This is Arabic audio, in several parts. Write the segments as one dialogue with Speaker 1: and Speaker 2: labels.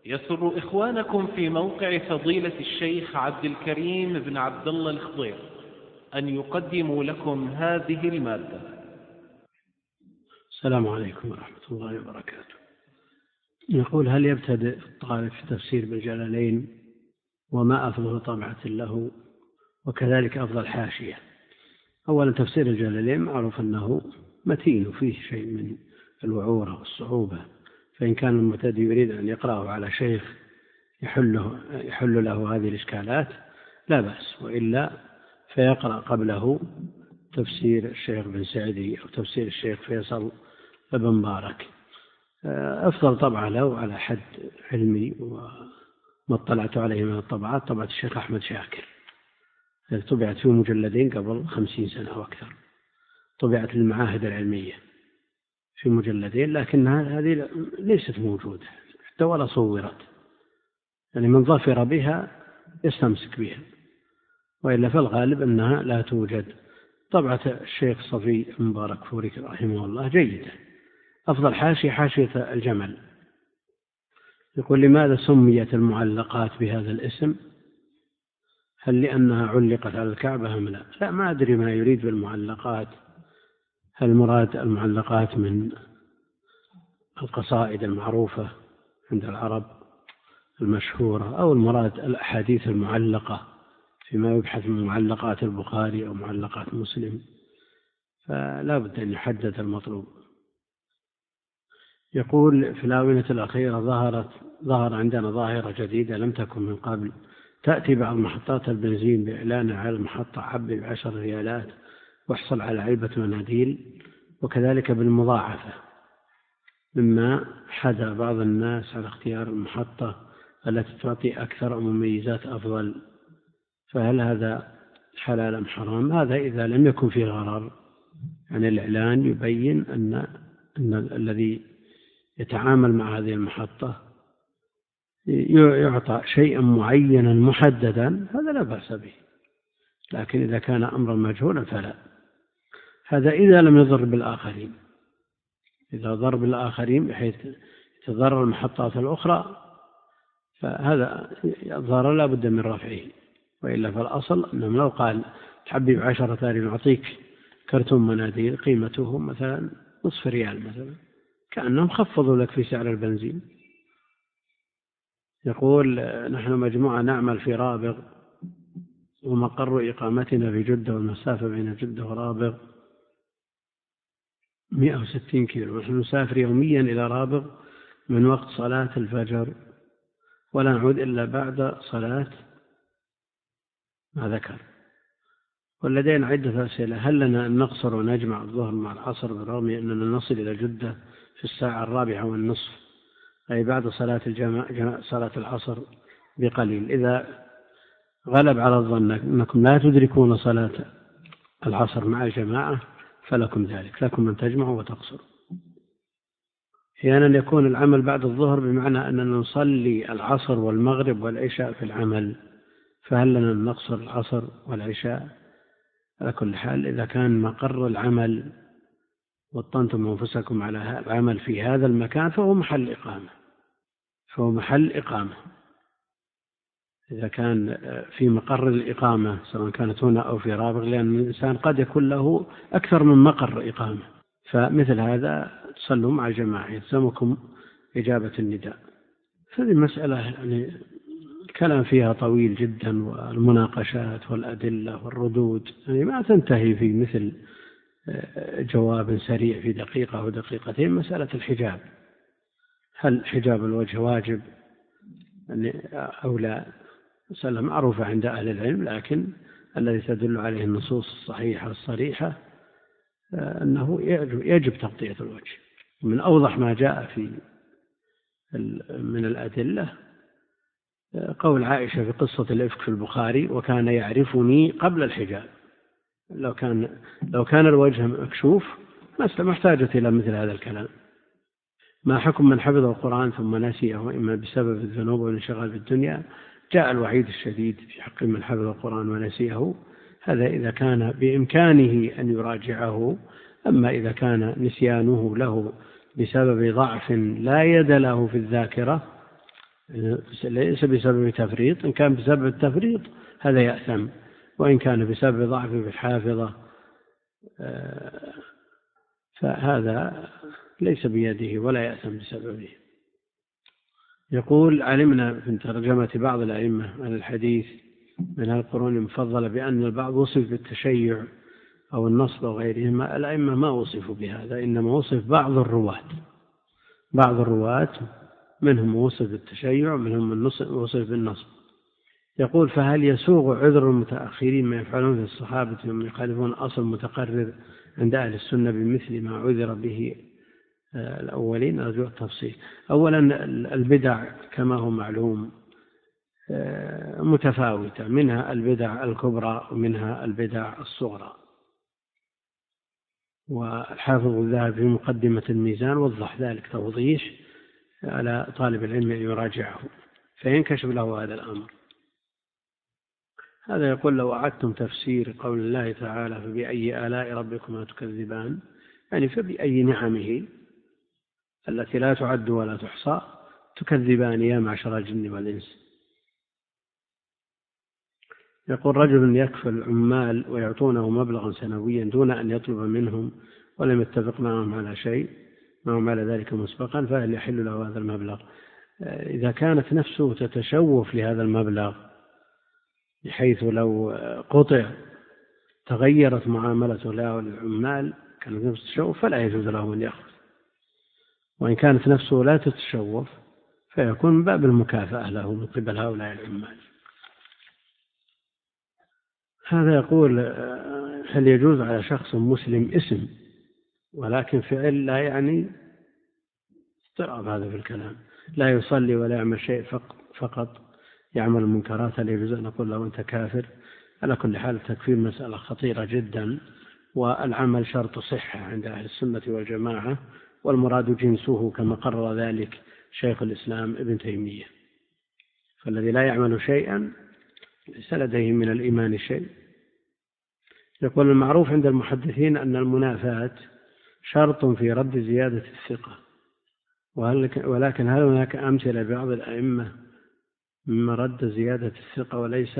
Speaker 1: يسر إخوانكم في موقع فضيلة الشيخ عبد الكريم بن عبد الله الخضير أن يقدموا لكم هذه المادة.
Speaker 2: السلام عليكم ورحمة الله وبركاته. يقول: هل يبتدئ الطالب في تفسير بالجلالين وما أفضل طبعة له، وكذلك أفضل حاشية؟ أولا، تفسير الجلالين معروف أنه متين وفيه شيء من الوعورة والصعوبة، فإن كان المبتدئ يريد أن يقرأه على شيخ يحل له هذه الإشكالات لا بأس، وإلا فيقرأ قبله تفسير الشيخ بن سعدي أو تفسير الشيخ فيصل بن مبارك. أفضل طبعة له على حد علمي وما اطلعت عليه من الطبعات طبعة الشيخ أحمد شاكر، طبعت في مجلدين قبل 50 سنة أو أكثر، طبعت للمعاهد العلمية في مجلدين، لكن هذه ليست موجودة حتى ولا صورت، يعني من ظفر بها يستمسك بها، وإلا فالغالب أنها لا توجد. طبعة الشيخ صفي مبارك فوري رحمه الله جيدة. أفضل حاشية الجمل. يقول: لماذا سميت المعلقات بهذا الاسم؟ هل لأنها علقت على الكعبة أم لا؟ لا، ما أدري ما يريد بالمعلقات. هل مراد المعلقات من القصائد المعروفة عند العرب المشهورة، أو المراد الأحاديث المعلقة فيما يبحث من معلقات البخاري أو معلقات مسلم؟ فلا بد أن يحدد المطلوب. يقول: في الآونة الأخيرة ظهر عندنا ظاهرة جديدة لم تكن من قبل، تأتي بعض محطات البنزين بإعلان على المحطة حبة ب10 ريالات واحصل على علبة مناديل، وكذلك بالمضاعفة، مما حث بعض الناس على اختيار المحطة التي تعطي أكثر مميزات أفضل، فهل هذا حلال أم حرام؟ هذا إذا لم يكن فيه غرر، يعني الإعلان يبين أن الذي يتعامل مع هذه المحطة يعطى شيئا معينا محددا، هذا لا بأس به، لكن إذا كان أمرا مجهولا فلا. هذا إذا لم يضر بالآخرين. إذا ضر بالآخرين بحيث تضرر المحطات الأخرى فهذا الضرر لا بد من رفعه، وإلا فالأصل أنهم لو قال تحبي ب10 ثاني نعطيك كرتون مناديل قيمته مثلا 0.5 ريال مثلا، كأنهم خفضوا لك في سعر البنزين. يقول: نحن مجموعة نعمل في رابغ، ومقر إقامتنا في جدة، والمسافة بين جدة ورابغ 160 كيلو، ونحن نسافر يوميا إلى رابغ من وقت صلاة الفجر ولا نعود إلا بعد صلاة ما ذكر. ولدينا عدة أسئلة: هل لنا أن نقصر ونجمع الظهر مع العصر بالرغم أننا نصل إلى جدة في 4:15، أي بعد صلاة صلاة العصر بقليل؟ إذا غلب على الظن أنكم لا تدركون صلاة العصر مع الجماعة فلكم ذلك، لكم أن تجمعوا وتقصروا. أحيانا يكون العمل بعد الظهر بمعنى أننا نصلي العصر والمغرب والعشاء في العمل، فهل لنا أن نقصر العصر والعشاء؟ على كل حال، إذا كان مقر العمل وطنتم أنفسكم على العمل في هذا المكان فهو محل إقامة. إذا كان في مقر الإقامة سواء كانت هنا أو في رابغ، لأن الإنسان قد يكون له أكثر من مقر إقامة، فمثل هذا تصلوا مع الجماعة، يلزمكم إجابة النداء. هذه مسألة يعني الكلام فيها طويل جدا، والمناقشات والأدلة والردود يعني ما تنتهي في مثل جواب سريع في دقيقة أو دقيقتين. مسألة الحجاب، هل حجاب الوجه واجب أو لا؟ مسألة معروفة عند أهل العلم، لكن الذي تدل عليه النصوص الصحيحة الصريحة أنه يجب تغطية الوجه. من أوضح ما جاء من الأدلة قول عائشة في قصة الإفك في البخاري: وكان يعرفني قبل الحجاب. لو كان الوجه مكشوف ما احتاجت إلى مثل هذا الكلام. ما حكم من حفظ القرآن ثم نسيه إما بسبب الذنوب والانشغال بالدنيا؟ جاء الوعيد الشديد في حق من حفظ القرآن ونسيه، هذا إذا كان بإمكانه أن يراجعه. أما إذا كان نسيانه له بسبب ضعف لا يد له في الذاكرة ليس بسبب تفريط. إن كان بسبب التفريط هذا يأثم، وإن كان بسبب ضعف في الحافظة فهذا ليس بيده ولا يأثم بسببه. يقول: علمنا في ترجمة بعض الأئمة عن الحديث من القرون المفضلة بأن البعض وصف بالتشيع أو النصب وغيرهما. الأئمة ما وصفوا بهذا، إنما وصف بعض الرواة منهم وصف بالتشيع ومنهم وصف بالنصب. يقول: فهل يسوغ عذر المتأخرين ما يفعلون في الصحابة ومن يخالفون أصل متقرر عند أهل السنة بمثل ما عذر به الأولين؟ أرجو التفصيل. أولا البدع كما هو معلوم متفاوتة، منها البدع الكبرى ومنها البدع الصغرى، والحافظ الذهبي في مقدمة الميزان وضح ذلك توضيح على طالب العلم أن يراجعه فينكشف له هذا الأمر. هذا يقول: لو أعدتم تفسير قول الله تعالى فبأي آلاء ربكما تكذبان، يعني فبأي نعمه التي لا تعد ولا تحصى تكذبان يا معشر الجن والإنس. يقول: رجل يكفل العمال ويعطونه مبلغا سنويا دون أن يطلب منهم ولم يتفق معهم على شيء معهم على ذلك مسبقا، فهل يحل له هذا المبلغ؟ إذا كانت نفسه تتشوف لهذا المبلغ بحيث لو قطع تغيرت معاملته له للعمال كانت نفسه تتشوف فلا يجوز له أن يأخذ، وإن كانت نفسه لا تتشوف فيكون من باب المكافأة له من قبل هؤلاء العمال. هذا يقول: هل يجوز على شخص مسلم اسم ولكن فعل لا يعني اضطراب هذا في الكلام، لا يصلي ولا يعمل شيء فقط يعمل المنكرات، هل يجوز أن نقول له أنت كافر؟ على كل حال التكفير مسألة خطيرة جدا، والعمل شرط صحة عند أهل السنة والجماعة، والمراد جنسه كما قرر ذلك شيخ الإسلام ابن تيمية. فالذي لا يعمل شيئا ليس لديه من الإيمان شيء. يقول: المعروف عند المحدثين أن المنافاة شرط في رد زيادة الثقة، ولكن هل هناك أمثلة بعض الأئمة مما رد زيادة الثقة وليس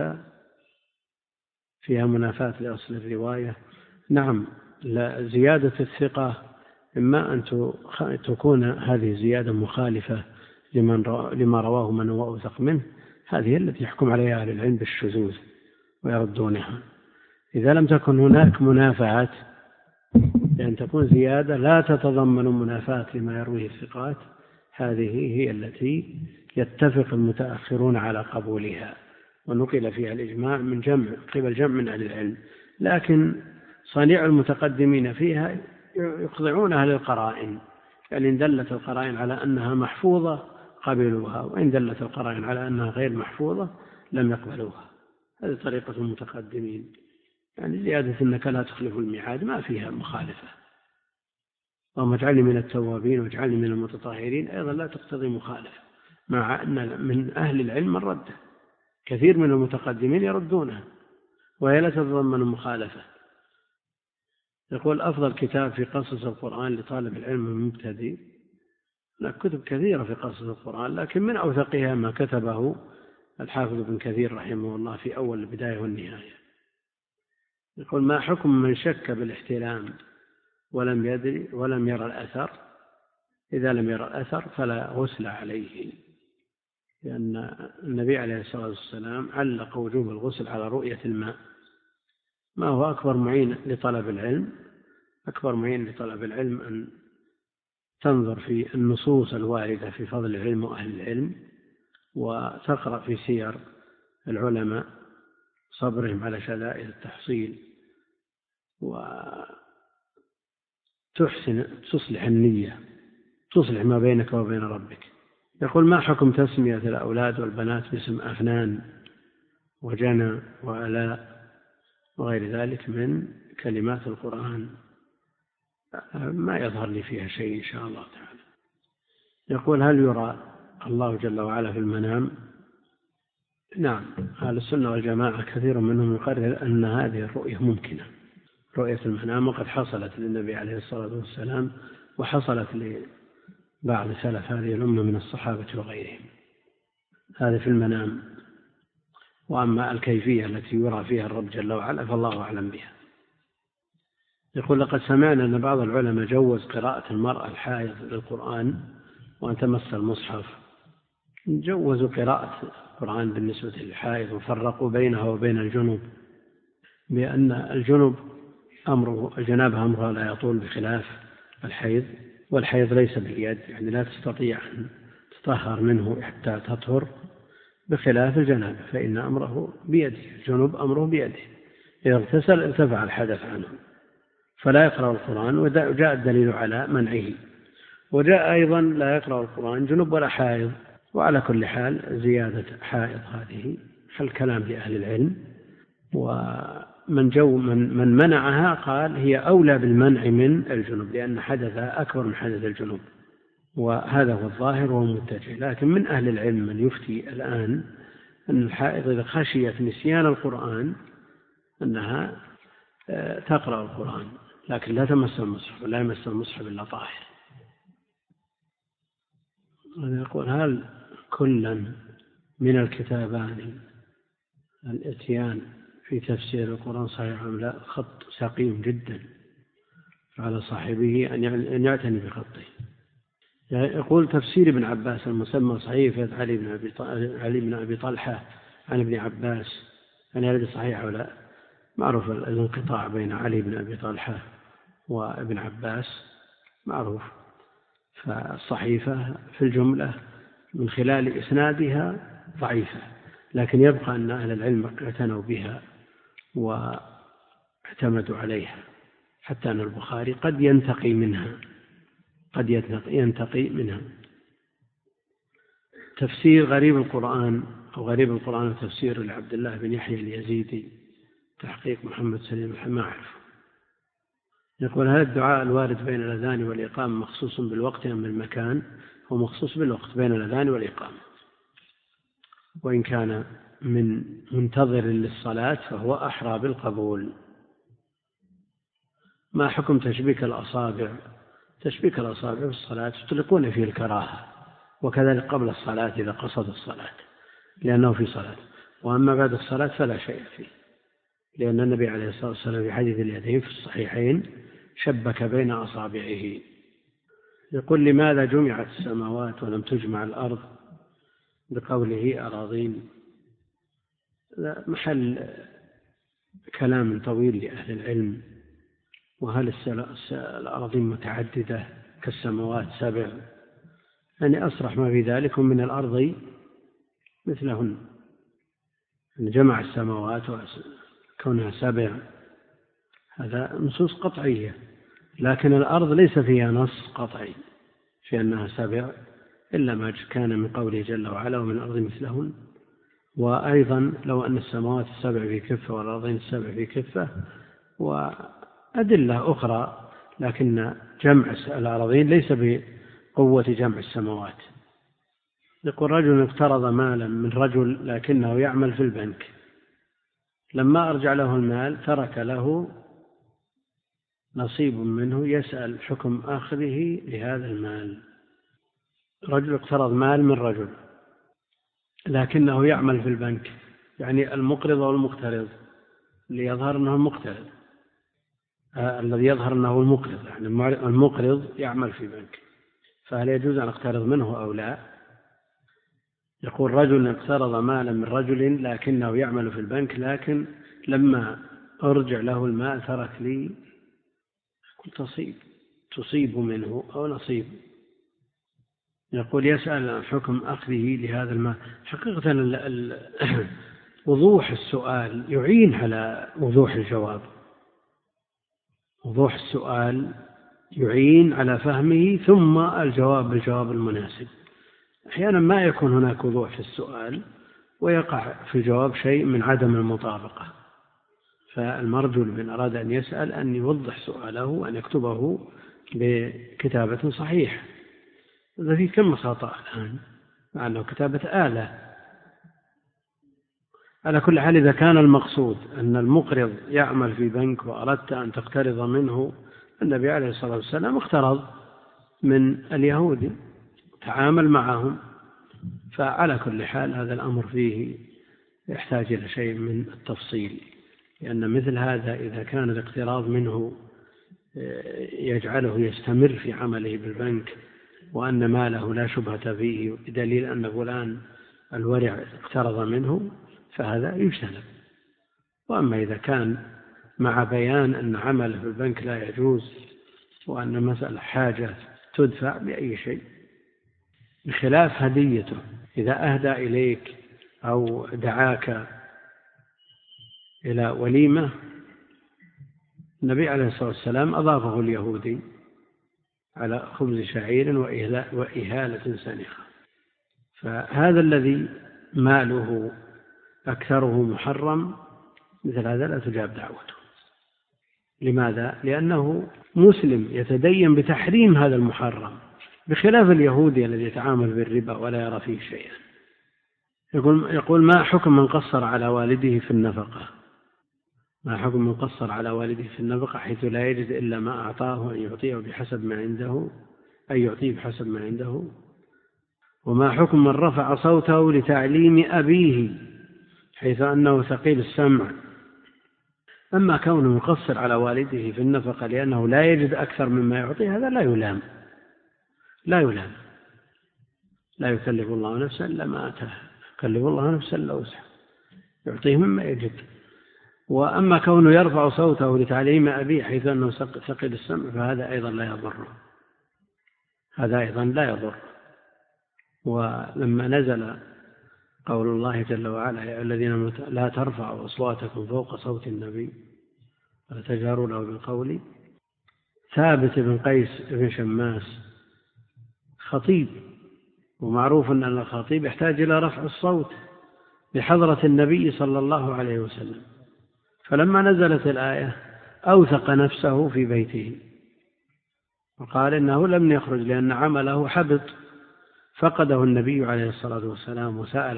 Speaker 2: فيها منافاة لأصل الرواية؟ نعم، زيادة الثقة إما أن تكون هذه زيادة مخالفة لما رواه من هو أوثق منه، هذه التي يحكم عليها أهل العلم بالشذوذ ويردونها. إذا لم تكن هناك منافاة لأن تكون زيادة لا تتضمن منافاة لما يرويه الثقات، هذه هي التي يتفق المتأخرون على قبولها ونقل فيها الإجماع من قبل جمع من أهل العلم. لكن صنيع المتقدمين فيها يخضعونها للقرائن، يعني إن دلت القرائن على أنها محفوظة قبلوها، وإن دلت القرائن على أنها غير محفوظة لم يقبلوها. هذه طريقة المتقدمين، يعني زيادة أنك لا تخلف الميعاد ما فيها مخالفة، اللهم اجعلني من التوابين واجعلني من المتطهرين أيضا لا تقتضي مخالفة، مع أن من أهل العلم من رده، كثير من المتقدمين يردونها وهي لا تتضمن مخالفة. يقول: أفضل كتاب في قصص القرآن لطالب العلم المبتدئ؟ هناك كتب كثيرة في قصص القرآن، لكن من أوثقها ما كتبه الحافظ ابن كثير رحمه الله في أول البداية والنهاية. يقول: ما حكم من شك بالاحتلام ولم يدري ولم يرى الأثر؟ إذا لم يرى الأثر فلا غسل عليه، لأن النبي عليه الصلاة والسلام علق وجوب الغسل على رؤية الماء. ما هو أكبر معين لطلب العلم؟ أكبر معين لطلب العلم أن تنظر في النصوص الواردة في فضل العلم وأهل العلم، وتقرأ في سير العلماء صبرهم على شدائد التحصيل، تصلح النية، تصلح ما بينك وبين ربك. يقول: ما حكم تسمية الأولاد والبنات باسم أفنان وجنى وألاء وغير ذلك من كلمات القرآن؟ ما يظهر لي فيها شيء إن شاء الله تعالى. يقول: هل يرى الله جل وعلا في المنام؟ نعم، أهل السنة والجماعة كثير منهم يقرر أن هذه الرؤية ممكنة، رؤية المنام، وقد حصلت للنبي عليه الصلاة والسلام وحصلت لبعض سلف هذه الأمة من الصحابة وغيرهم. هذا في المنام. وأما الكيفية التي يرى فيها الرب جل وعلا فالله أعلم بها. يقول لقد سمعنا أن بعض العلماء جوز قراءة المرأة الحائض للقرآن وأن تمس المصحف. جوزوا قراءة القرآن بالنسبة للحائض وفرقوا بينها وبين الجنوب بأن الجنوب الجنابة أمرها لا يطول بخلاف الحيض، والحيض ليس باليد، يعني لا تستطيع أن تطهر منه حتى تطهر، بخلاف الجنابة فإن أمره بيده، الجنوب أمره بيده، إذا اغتسل ارتفع الحدث عنه فلا يقرأ القرآن. وجاء الدليل على منعه. وجاء أيضا لا يقرأ القرآن جنوب ولا حائض. وعلى كل حال زيادة حائض هذه الكلام لأهل العلم، ومن منعها قال هي أولى بالمنع من الجنوب لأن حدثها أكبر من حدث الجنوب، وهذا هو الظاهر وهو متجه. لكن من أهل العلم من يفتي الآن أن الحائض إذا خشيت نسيان القرآن أنها تقرأ القرآن لكن لا تمس المصحف، ولا يمس المصحف إلا طاهر. يقول هل كلا من الكتابان الاتيان في تفسير القرآن صحيح أم لا؟ خط سقيم جدا على صاحبه أن يعتني بخطه. يقول تفسير ابن عباس المسمى صحيفة علي بن أبي طلحة عن ابن عباس أن يرد صحيح أو لا؟ معروف الانقطاع بين علي بن أبي طلحة وابن عباس معروف، فالصحيفة في الجملة من خلال إسنادها ضعيفة، لكن يبقى أن أهل العلم اعتنوا بها واعتمدوا عليها، حتى أن البخاري قد ينتقي منها. تفسير غريب القرآن أو غريب القرآن وتفسير لعبد الله بن يحيى اليزيدي تحقيق محمد سليم ما أعرف. يقول هل الدعاء الوارد بين الأذان والإقامة مخصوص بالوقت أم بالمكان؟ هو مخصوص بالوقت بين الأذان والإقامة، وإن كان من منتظر للصلاة فهو أحرى بالقبول. ما حكم تشبيك الأصابع؟ تشبيك الأصابع في الصلاة تطلقون فيه الكراهة، وكذلك قبل الصلاة إذا قصد الصلاة لأنه في صلاة، وأما بعد الصلاة فلا شيء فيه، لأن النبي عليه الصلاة والسلام في حديث اليدين في الصحيحين شبك بين أصابعه. يقول لماذا جمعت السماوات ولم تجمع الأرض بقوله أراضين؟ محل كلام طويل لأهل العلم. وهل الأراضين متعددة كالسماوات 7؟ يعني أصرح ما في ذلك من الأرض مثلهن، يعني جمع السماوات وكونها 7 هذا نصوص قطعية، لكن الأرض ليس فيها نص قطعي في أنها 7 إلا ما كان من قوله جل وعلا ومن الأرض مثلهن. وأيضا لو أن السماوات 7 في كفة والأرضين 7 في كفة، وأدلة أخرى، لكن جمع الأرضين ليس بقوة جمع السماوات. يقول رجل اقترض مالا من رجل لكنه يعمل في البنك، لما أرجع له المال ترك له نصيب منه، يسأل حكم أخذه لهذا المال. رجل اقترض مال من رجل لكنه يعمل في البنك، يعني المقرض والمقترض ليظهر أنه المقترض، الذي يظهر أنه المقرض، يعني المقرض يعمل في بنك، فهل يجوز أن أقترض منه أو لا؟ يقول رجل اقترض مالا من رجل لكنه يعمل في البنك، لكن لما أرجع له المال ترك لي تصيب منه أو نصيب. يقول يسأل عن حكم أخذه لهذا المال. حقيقة وضوح السؤال يعين على وضوح الجواب، وضوح السؤال يعين على فهمه ثم الجواب بالجواب المناسب. أحيانا ما يكون هناك وضوح في السؤال ويقع في الجواب شيء من عدم المطابقة، فالمرجو من أراد أن يسأل أن يوضح سؤاله وأن يكتبه بكتابة صحيحة. هذا فيه كم خطأ الآن مع أنه كتابة آلة. على كل حال إذا كان المقصود أن المقرض يعمل في بنك وأردت أن تقترض منه، النبي عليه الصلاة والسلام اقترض من اليهود، تعامل معهم فعلى كل حال هذا الأمر فيه يحتاج إلى شيء من التفصيل، لأن مثل هذا إذا كان الاقتراض منه يجعله يستمر في عمله بالبنك وأن ماله لا شبهة فيه بدليل أن فلان الورع اقترض منه فهذا يجتنب. وأما إذا كان مع بيان أن عمله في البنك لا يجوز وأن مسألة حاجة تدفع بأي شيء، بخلاف هديته. إذا أهدى إليك أو دعاك إلى وليمة، النبي عليه الصلاة والسلام أضافه اليهودي على خبز شعير وإهالة سنخة. فهذا الذي ماله أكثره محرم مثل هذا لا تجاب دعوته. لماذا؟ لأنه مسلم يتدين بتحريم هذا المحرم، بخلاف اليهودي الذي يتعامل بالربا ولا يرى فيه شيئا. يقول ما حكم من قصر على والده في النفقة؟ ما حكم من قصر على والده في النفقة حيث لا يجد إلا ما أعطاه أن يعطيه بحسب ما عنده، أي يعطيه بحسب ما عنده؟ وما حكم من رفع صوته لتعليم أبيه حيث أنه ثقيل السمع؟ أما كونه يقصر على والده في النفقة لأنه لا يجد أكثر مما يعطيه هذا لا يلام، لا يكلف الله نفسا إلا ما آتاها، يكلف الله نفسا إلا وسعها، يعطيه مما يجد. وأما كونه يرفع صوته لتعليم أبيه حيث أنه ثقيل السمع فهذا أيضا لا يضر. ولما نزل قول الله جل وعلا يا الذين لا ترفعوا أصواتكم فوق صوت النبي ولا تجهروا له بالقول، ثابت بن قيس بن شماس خطيب، ومعروف أن الخطيب يحتاج إلى رفع الصوت بحضرة النبي صلى الله عليه وسلم، فلما نزلت الآية أوثق نفسه في بيته وقال إنه لم يخرج لأن عمله حبط، فقده النبي عليه الصلاة والسلام وسأل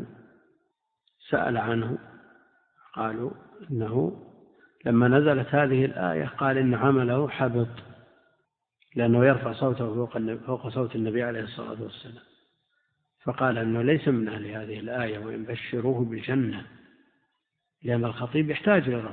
Speaker 2: عنه قالوا إنه لما نزلت هذه الآية قال إن عمله حبط لأنه يرفع صوته فوق صوت النبي عليه الصلاة والسلام، فقال إنه ليس من أهل هذه الآية وإن بشروه بالجنة، لأن الخطيب يحتاج إلى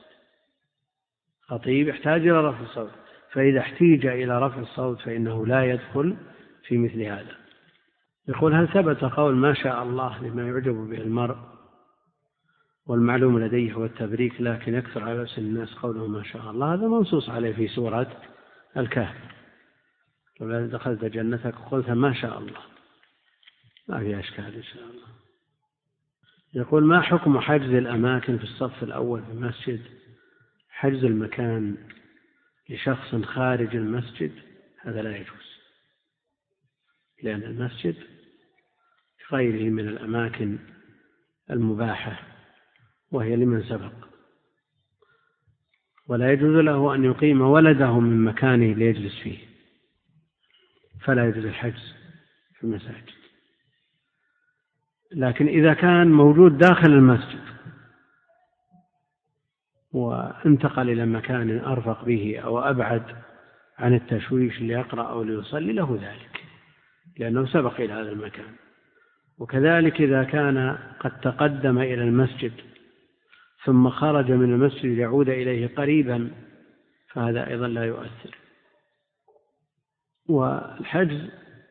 Speaker 2: رفع الصوت، فإذا احتيج إلى رفع الصوت فإنه لا يدخل في مثل هذا. يقول هل ثبت قول ما شاء الله لما يعجب به المرء؟ والمعلوم لديه هو التبريك، لكن يكثر على لسان الناس قوله ما شاء الله، هذا منصوص عليه في سورة الكهف، لو دخلت جنتك وقلت ما شاء الله، ما في أشكال إن شاء الله. يقول ما حكم حجز الأماكن في الصف الأول في المسجد؟ حجز المكان لشخص خارج المسجد هذا لا يجوز، لأن المسجد غيره من الأماكن المباحة وهي لمن سبق، ولا يجوز له أن يقيم ولده من مكانه ليجلس فيه، فلا يجوز الحجز في المساجد. لكن إذا كان موجود داخل المسجد وانتقل إلى مكان أرفق به أو أبعد عن التشويش ليقرأ أو ليصلي له ذلك، لأنه سبق إلى هذا المكان. وكذلك إذا كان قد تقدم إلى المسجد ثم خرج من المسجد ليعود إليه قريبا فهذا أيضا لا يؤثر. والحجز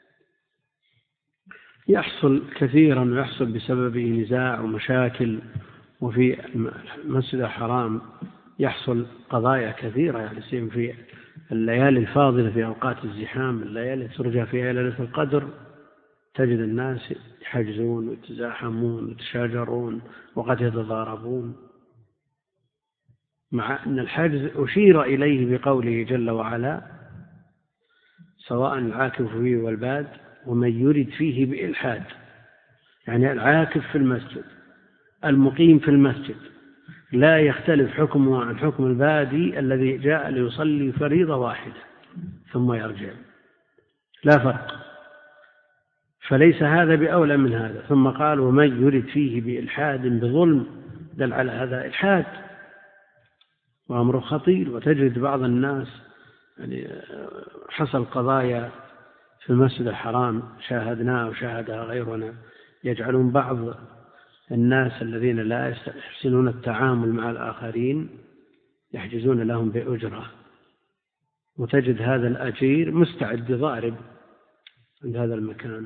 Speaker 2: يحصل كثيرا ويحصل بسببه نزاع ومشاكل، وفي المسجد الحرام يحصل قضايا كثيرة، يعني في الليالي الفاضلة في أوقات الزحام، الليالي ترجى فيها ليلة القدر، تجد الناس يحجزون ويتزاحمون ويتشاجرون وقد يتضاربون، مع أن الحجز أشير إليه بقوله جل وعلا سواء العاكف فيه والباد ومن يرد فيه بإلحاد، يعني العاكف في المسجد المقيم في المسجد لا يختلف حكمه عن حكم البادي الذي جاء ليصلي فريضة واحدة ثم يرجع، لا فرق، فليس هذا بأولى من هذا. ثم قال ومن يرد فيه بإلحاد بظلم، دل على هذا إلحاد وأمر خطير. وتجد بعض الناس يعني حصل قضايا في المسجد الحرام شاهدناه وشاهدها غيرنا، يجعلون بعض الناس الذين لا يحسنون التعامل مع الآخرين يحجزون لهم بأجرة، وتجد هذا الأجير مستعد يضارب عند هذا المكان.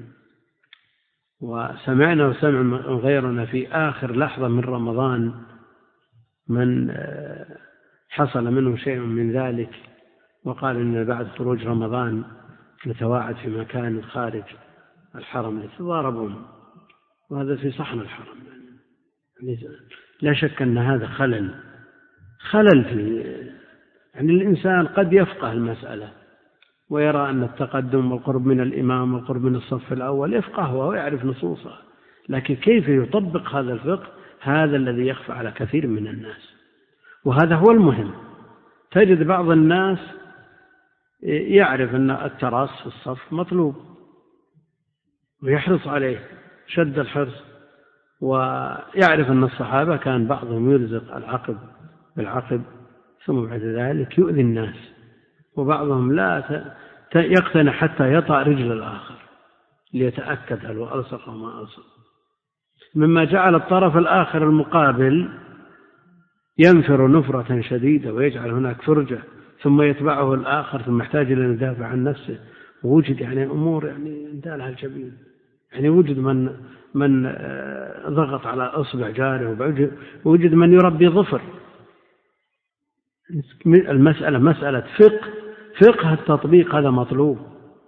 Speaker 2: وسمعنا وسمع غيرنا في آخر لحظة من رمضان من حصل منه شيء من ذلك، وقال إن بعد خروج رمضان نتواعد في مكان خارج الحرم يتضاربون، وهذا في صحن الحرم. لا شك أن هذا خلل في يعني الإنسان قد يفقه المسألة ويرى أن التقدم والقرب من الإمام والقرب من الصف الأول يفقهه ويعرف نصوصه، لكن كيف يطبق هذا الفقه هذا الذي يخفى على كثير من الناس، وهذا هو المهم. تجد بعض الناس يعرف أن التراص في الصف مطلوب ويحرص عليه شد الحرص، ويعرف أن الصحابة كان بعضهم يلزق العقب بالعقب ثم بعد ذلك يؤذي الناس، وبعضهم لا يقتنع حتى يطأ رجل الآخر ليتأكد هل هو ألصق أو ما ألصق، مما جعل الطرف الآخر المقابل ينفر نفرة شديدة ويجعل هناك فرجة، ثم يتبعه الآخر ثم يحتاج إلى أن يدافع عن نفسه. ووجد يعني أمور يعني انتهى لها الجبين، يعني وجد من ضغط على أصبع جاره، ووجد من يربي ظفر. المسألة مسألة فقه التطبيق هذا مطلوب.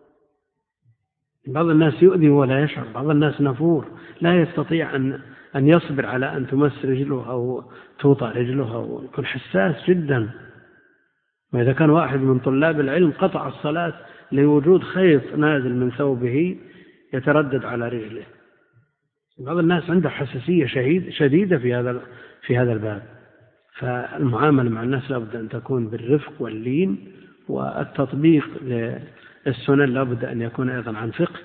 Speaker 2: بعض الناس يؤذي ولا يشعر، بعض الناس نفور لا يستطيع أن يصبر على أن تمس رجله أو توطأ رجله، أو يكون حساس جدا. وإذا كان واحد من طلاب العلم قطع الصلاة لوجود خيط نازل من ثوبه يتردد على رجله، بعض الناس عنده حساسية شديدة في هذا الباب. فالمعاملة مع الناس لابد أن تكون بالرفق واللين، والتطبيق للسنن لابد أن يكون أيضا عن فقه.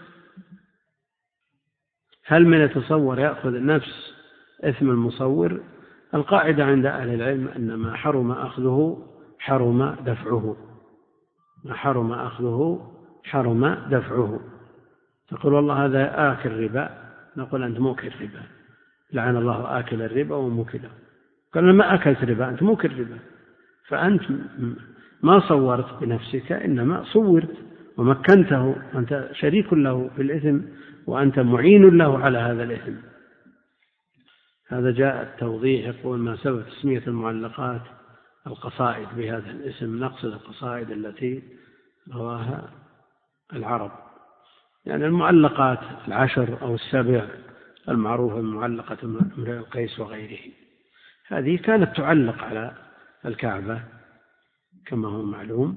Speaker 2: هل من يتصور يأخذ نفس إثم المصور؟ القاعدة عند أهل العلم أن ما حرم أخذه حرم دفعه، ما حرم أخذه حرم دفعه. تقول والله هذا آكل ربا، نقول أنت موكل ربا، لعن الله آكل الربا وموكله. قال ما أكلت ربا، أنت موكل ربا، فأنت ما صورت بنفسك إنما صورت ومكنته، أنت شريك له في الإثم وأنت معين له على هذا الإثم. هذا جاء التوضيح، يقول ما سبب تسمية المعلقات القصائد بهذا الاسم، نقصد القصائد التي رواها العرب، يعني المعلقات 10 أو 7 المعروفة المعلقة امرئ القيس وغيره، هذه كانت تعلق على الكعبة كما هو معلوم،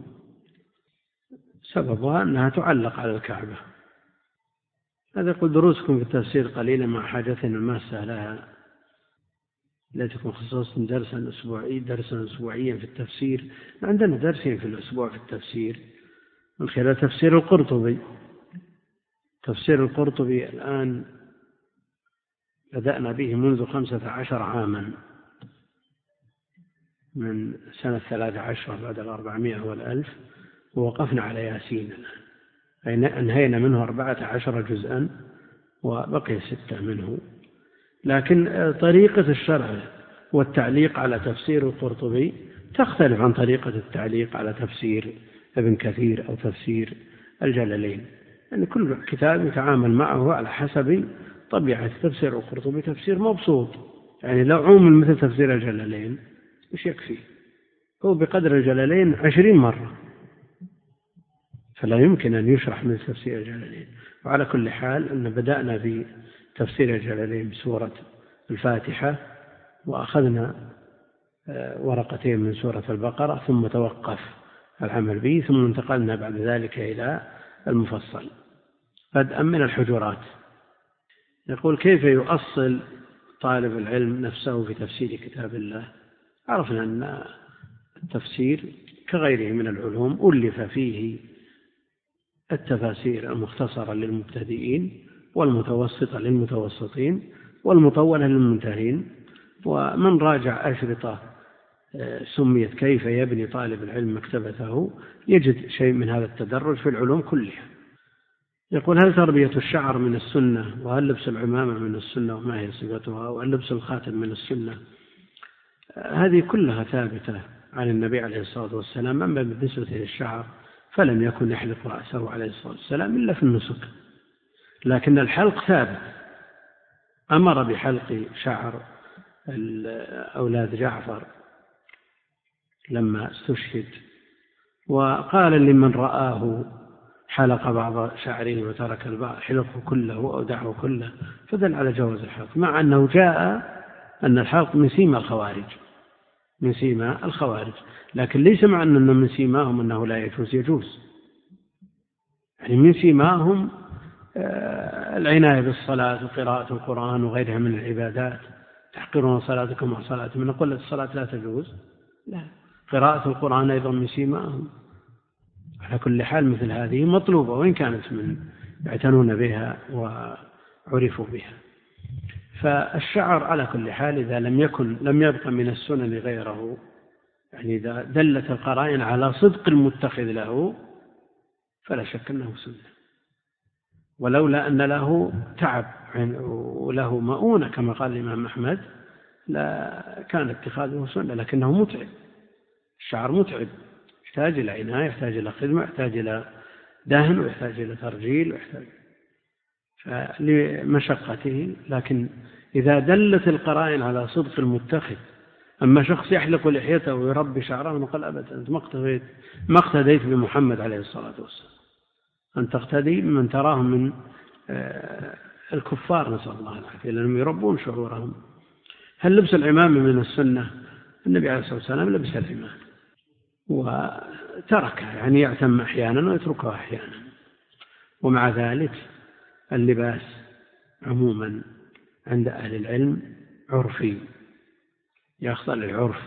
Speaker 2: سببها أنها تعلق على الكعبة. هذا يقول دروسكم في التفسير قليلا مع حاجتنا الماسة لها، لا تكون خصوصا درسا أسبوعيا في التفسير. عندنا درسين في الأسبوع في التفسير من خلال تفسير القرطبي. تفسير القرطبي الآن بدأنا به منذ 15 عاما، من سنة 13 بعد 400 والألف، ووقفنا على ياسين الآن، أنهينا منه 14 جزءا وبقي 6 منه. لكن طريقة الشرح والتعليق على تفسير القرطبي تختلف عن طريقة التعليق على تفسير ابن كثير أو تفسير الجلالين، يعني كل كتاب يتعامل معه على حسب طبيعة. تفسير القرطبي تفسير مبسوط، يعني لو عوم مثل تفسير الجلالين مش يكفي، هو بقدر الجلالين 20 مرة، فلا يمكن أن يشرح من تفسير الجلالين. وعلى كل حال أن بدأنا في تفسير الجلالين بسورة الفاتحة، وأخذنا ورقتين من سورة البقرة، ثم توقف العمل به، ثم انتقلنا بعد ذلك إلى المفصل بدءا من الحجرات. يقول كيف يؤصل طالب العلم نفسه في تفسير كتاب الله؟ عرفنا أن التفسير كغيره من العلوم ألف فيه التفاسير المختصرة للمبتدئين والمتوسطة للمتوسطين والمطولة للمنتهين. ومن راجع أشرطة سميت كيف يبني طالب العلم مكتبته يجد شيء من هذا التدرج في العلوم كلها. يقول: هل تربية الشعر من السنة؟ وهل لبس العمامة من السنة وما هي صفتها؟ وهل لبس الخاتم من السنة؟ هذه كلها ثابتة عن النبي عليه الصلاة والسلام. أما بالنسبة للشعر فلم يكن يحلق رأسه عليه الصلاة والسلام إلا في النسك، لكن الحلق ثابت. أمر بحلق شعر أولاد جعفر لما استشهد، وقال لمن رآه حلق بعض شعره وترك البعض حلقه كله أو دعه كله، فدل على جواز الحلق، مع أنه جاء أن الحلق من سيما الخوارج، من سيما الخوارج، لكن ليس مع أنه من سيماهم أنه لا يجوز، يجوز. يعني من سيماهم العناية بالصلاة وقراءة القرآن وغيرها من العبادات. تحقرون صلاتكم وصلاتهم، نقول الصلاة لا تجوز؟ لا، قراءة القرآن أيضا من سيماهم. على كل حال مثل هذه مطلوبة، وإن كانت من يعتنون بها وعرفوا بها. فالشعر على كل حال إذا لم يبق من السنن غيره، يعني إذا دلت القرائن على صدق المتخذ له فلا شك أنه سنة، ولولا أن له تعب وله مؤونة كما قال الإمام أحمد لا كان اتخاذه سنة، لكنه متعب. الشعر متعب، يحتاج إلى عناية، يحتاج إلى خدمة، يحتاج إلى دهن، ويحتاج إلى ترجيل، ويحتاج لمشقته. لكن إذا دلت القرائن على صدق المتخذ، أما شخص يحلق لحيته ويربي شعره نقول أبدا أنت ما اقتديت بمحمد عليه الصلاة والسلام، أن تقتدي من تراهم من الكفار نسأل الله العافية لأنهم يربون شعورهم. هل لبس العمامة من السنة؟ النبي عليه الصلاة والسلام لبس العمامة وتركها، يعني يعتم أحيانا ويتركها أحيانا. ومع ذلك اللباس عموما عند أهل العلم عرفي، يخضع للعرف.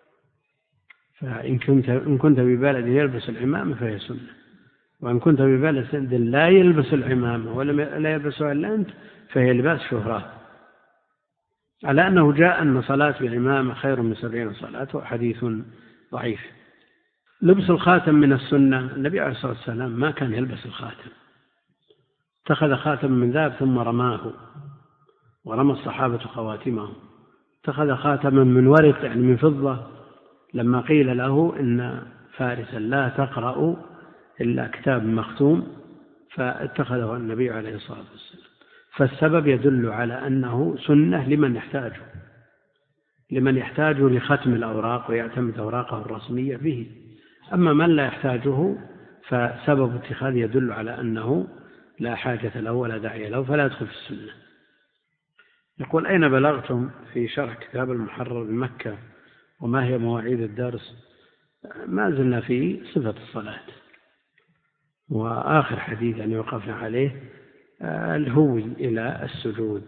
Speaker 2: فإن كنت ببلد يلبس العمامة فهي سنة، وإن كنت ببلد لا يلبس العمامة ولا يلبسها إلا أنت فهي لباس شهرة، على أنه جاء أن صلاة بالعمامة خير من 70 صلاة، وحديث ضعيف. لبس الخاتم من السنة. النبي عليه الصلاة والسلام ما كان يلبس الخاتم، اتخذ خاتم من ذهب ثم رماه، ورمى الصحابة خواتمهم. اتخذ خاتما من ورق يعني من فضة، لما قيل له إن فارسا لا تقرأ إلا كتاب مختوم فاتخذه النبي عليه الصلاة والسلام. فالسبب يدل على أنه سنة لمن يحتاج لختم الأوراق ويعتمد أوراقه الرسمية به. أما من لا يحتاجه فسبب اتخاذ يدل على أنه لا حاجة له ولا داعي له، فلا يدخل في السنة. يقول: أين بلغتم في شرح كتاب المحرر بمكة، وما هي مواعيد الدرس؟ ما زلنا في صفة الصلاة، وآخر حديث يعني وقفنا عليه الهوي إلى السجود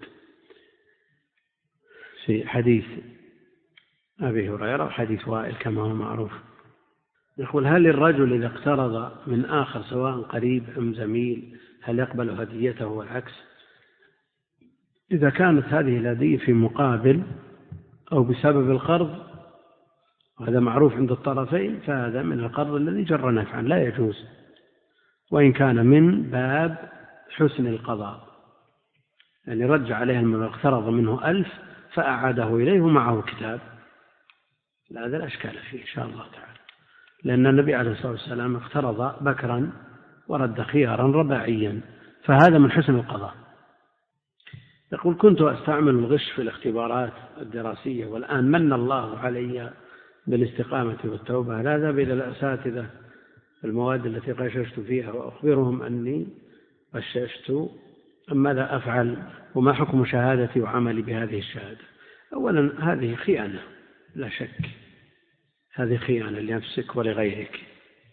Speaker 2: في حديث أبي هريرة وحديث وائل كما هو معروف. يقول: هل الرجل إذا اقترض من آخر سواء قريب أم زميل هل يقبل هديته والعكس؟ إذا كانت هذه الهدية في مقابل أو بسبب القرض، وهذا معروف عند الطرفين، فهذا من القرض الذي جر نفعا لا يجوز، وإن كان من باب حسن القضاء، يعني رجع عليه من اقترض منه 1000 فأعاده إليه ومعه كتاب، لا هذا الأشكال فيه إن شاء الله تعالى، لأن النبي عليه الصلاة والسلام اقترض بكرا ورد خيارا رباعيا، فهذا من حسن القضاء. يقول: كنت أستعمل الغش في الاختبارات الدراسية، والآن من الله علي بالاستقامة والتوبة، لا أذهب إلى الأساتذة المواد التي غششت فيها وأخبرهم أني غششت، أم ماذا أفعل، وما حكم شهادتي وعملي بهذه الشهادة؟ أولا هذه خيانة لا شك، هذه خيانة لنفسك ولغيرك،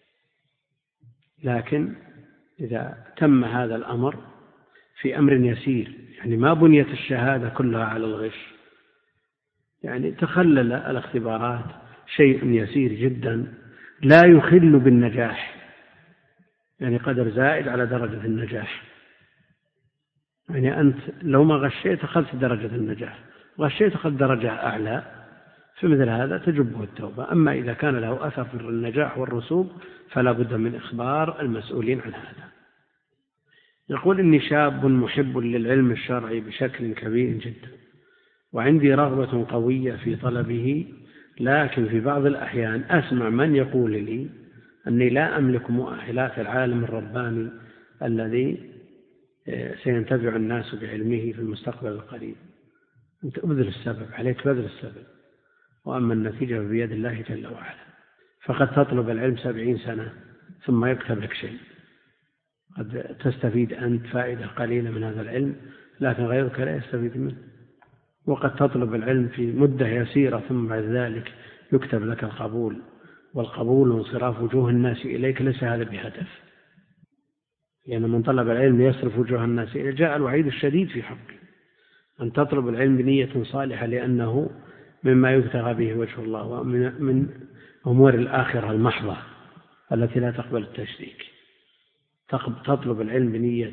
Speaker 2: لكن إذا تم هذا الأمر في أمر يسير، يعني ما بنيت الشهادة كلها على الغش، يعني تخلل الاختبارات شيء يسير جدا لا يخل بالنجاح، يعني قدر زائد على درجة النجاح، يعني أنت لو ما غشيت أخذت درجة النجاح، غشيت أخذت درجة أعلى، فمثل هذا تجبه التوبة. أما إذا كان له أثر في النجاح والرسوب فلا بد من إخبار المسؤولين عن هذا. يقول إني شاب محب للعلم الشرعي بشكل كبير جدا، وعندي رغبة قوية في طلبه، لكن في بعض الأحيان أسمع من يقول لي أني لا أملك مؤهلات العالم الرباني الذي سينتفع الناس بعلمه في المستقبل القريب. أنت أبذل السبب، عليك بذل السبب، وأما النتيجة بيد الله جل وعلا. فقد تطلب العلم 70 سنة ثم يكتب لك شيء، قد تستفيد أنت فائدة قليلة من هذا العلم لكن غيرك لا يستفيد منه، وقد تطلب العلم في مدة يسيرة ثم بعد ذلك يكتب لك القبول، والقبول وانصراف وجوه الناس إليك ليس هذا بهدف، لأن من طلب العلم يصرف وجوه الناس إليه. جاء الوعيد الشديد في حقه أن تطلب العلم بنية صالحة، لأنه مما يبتغى به وجه الله، ومن أمور الآخرة المحضة التي لا تقبل التشريك. تطلب العلم بنية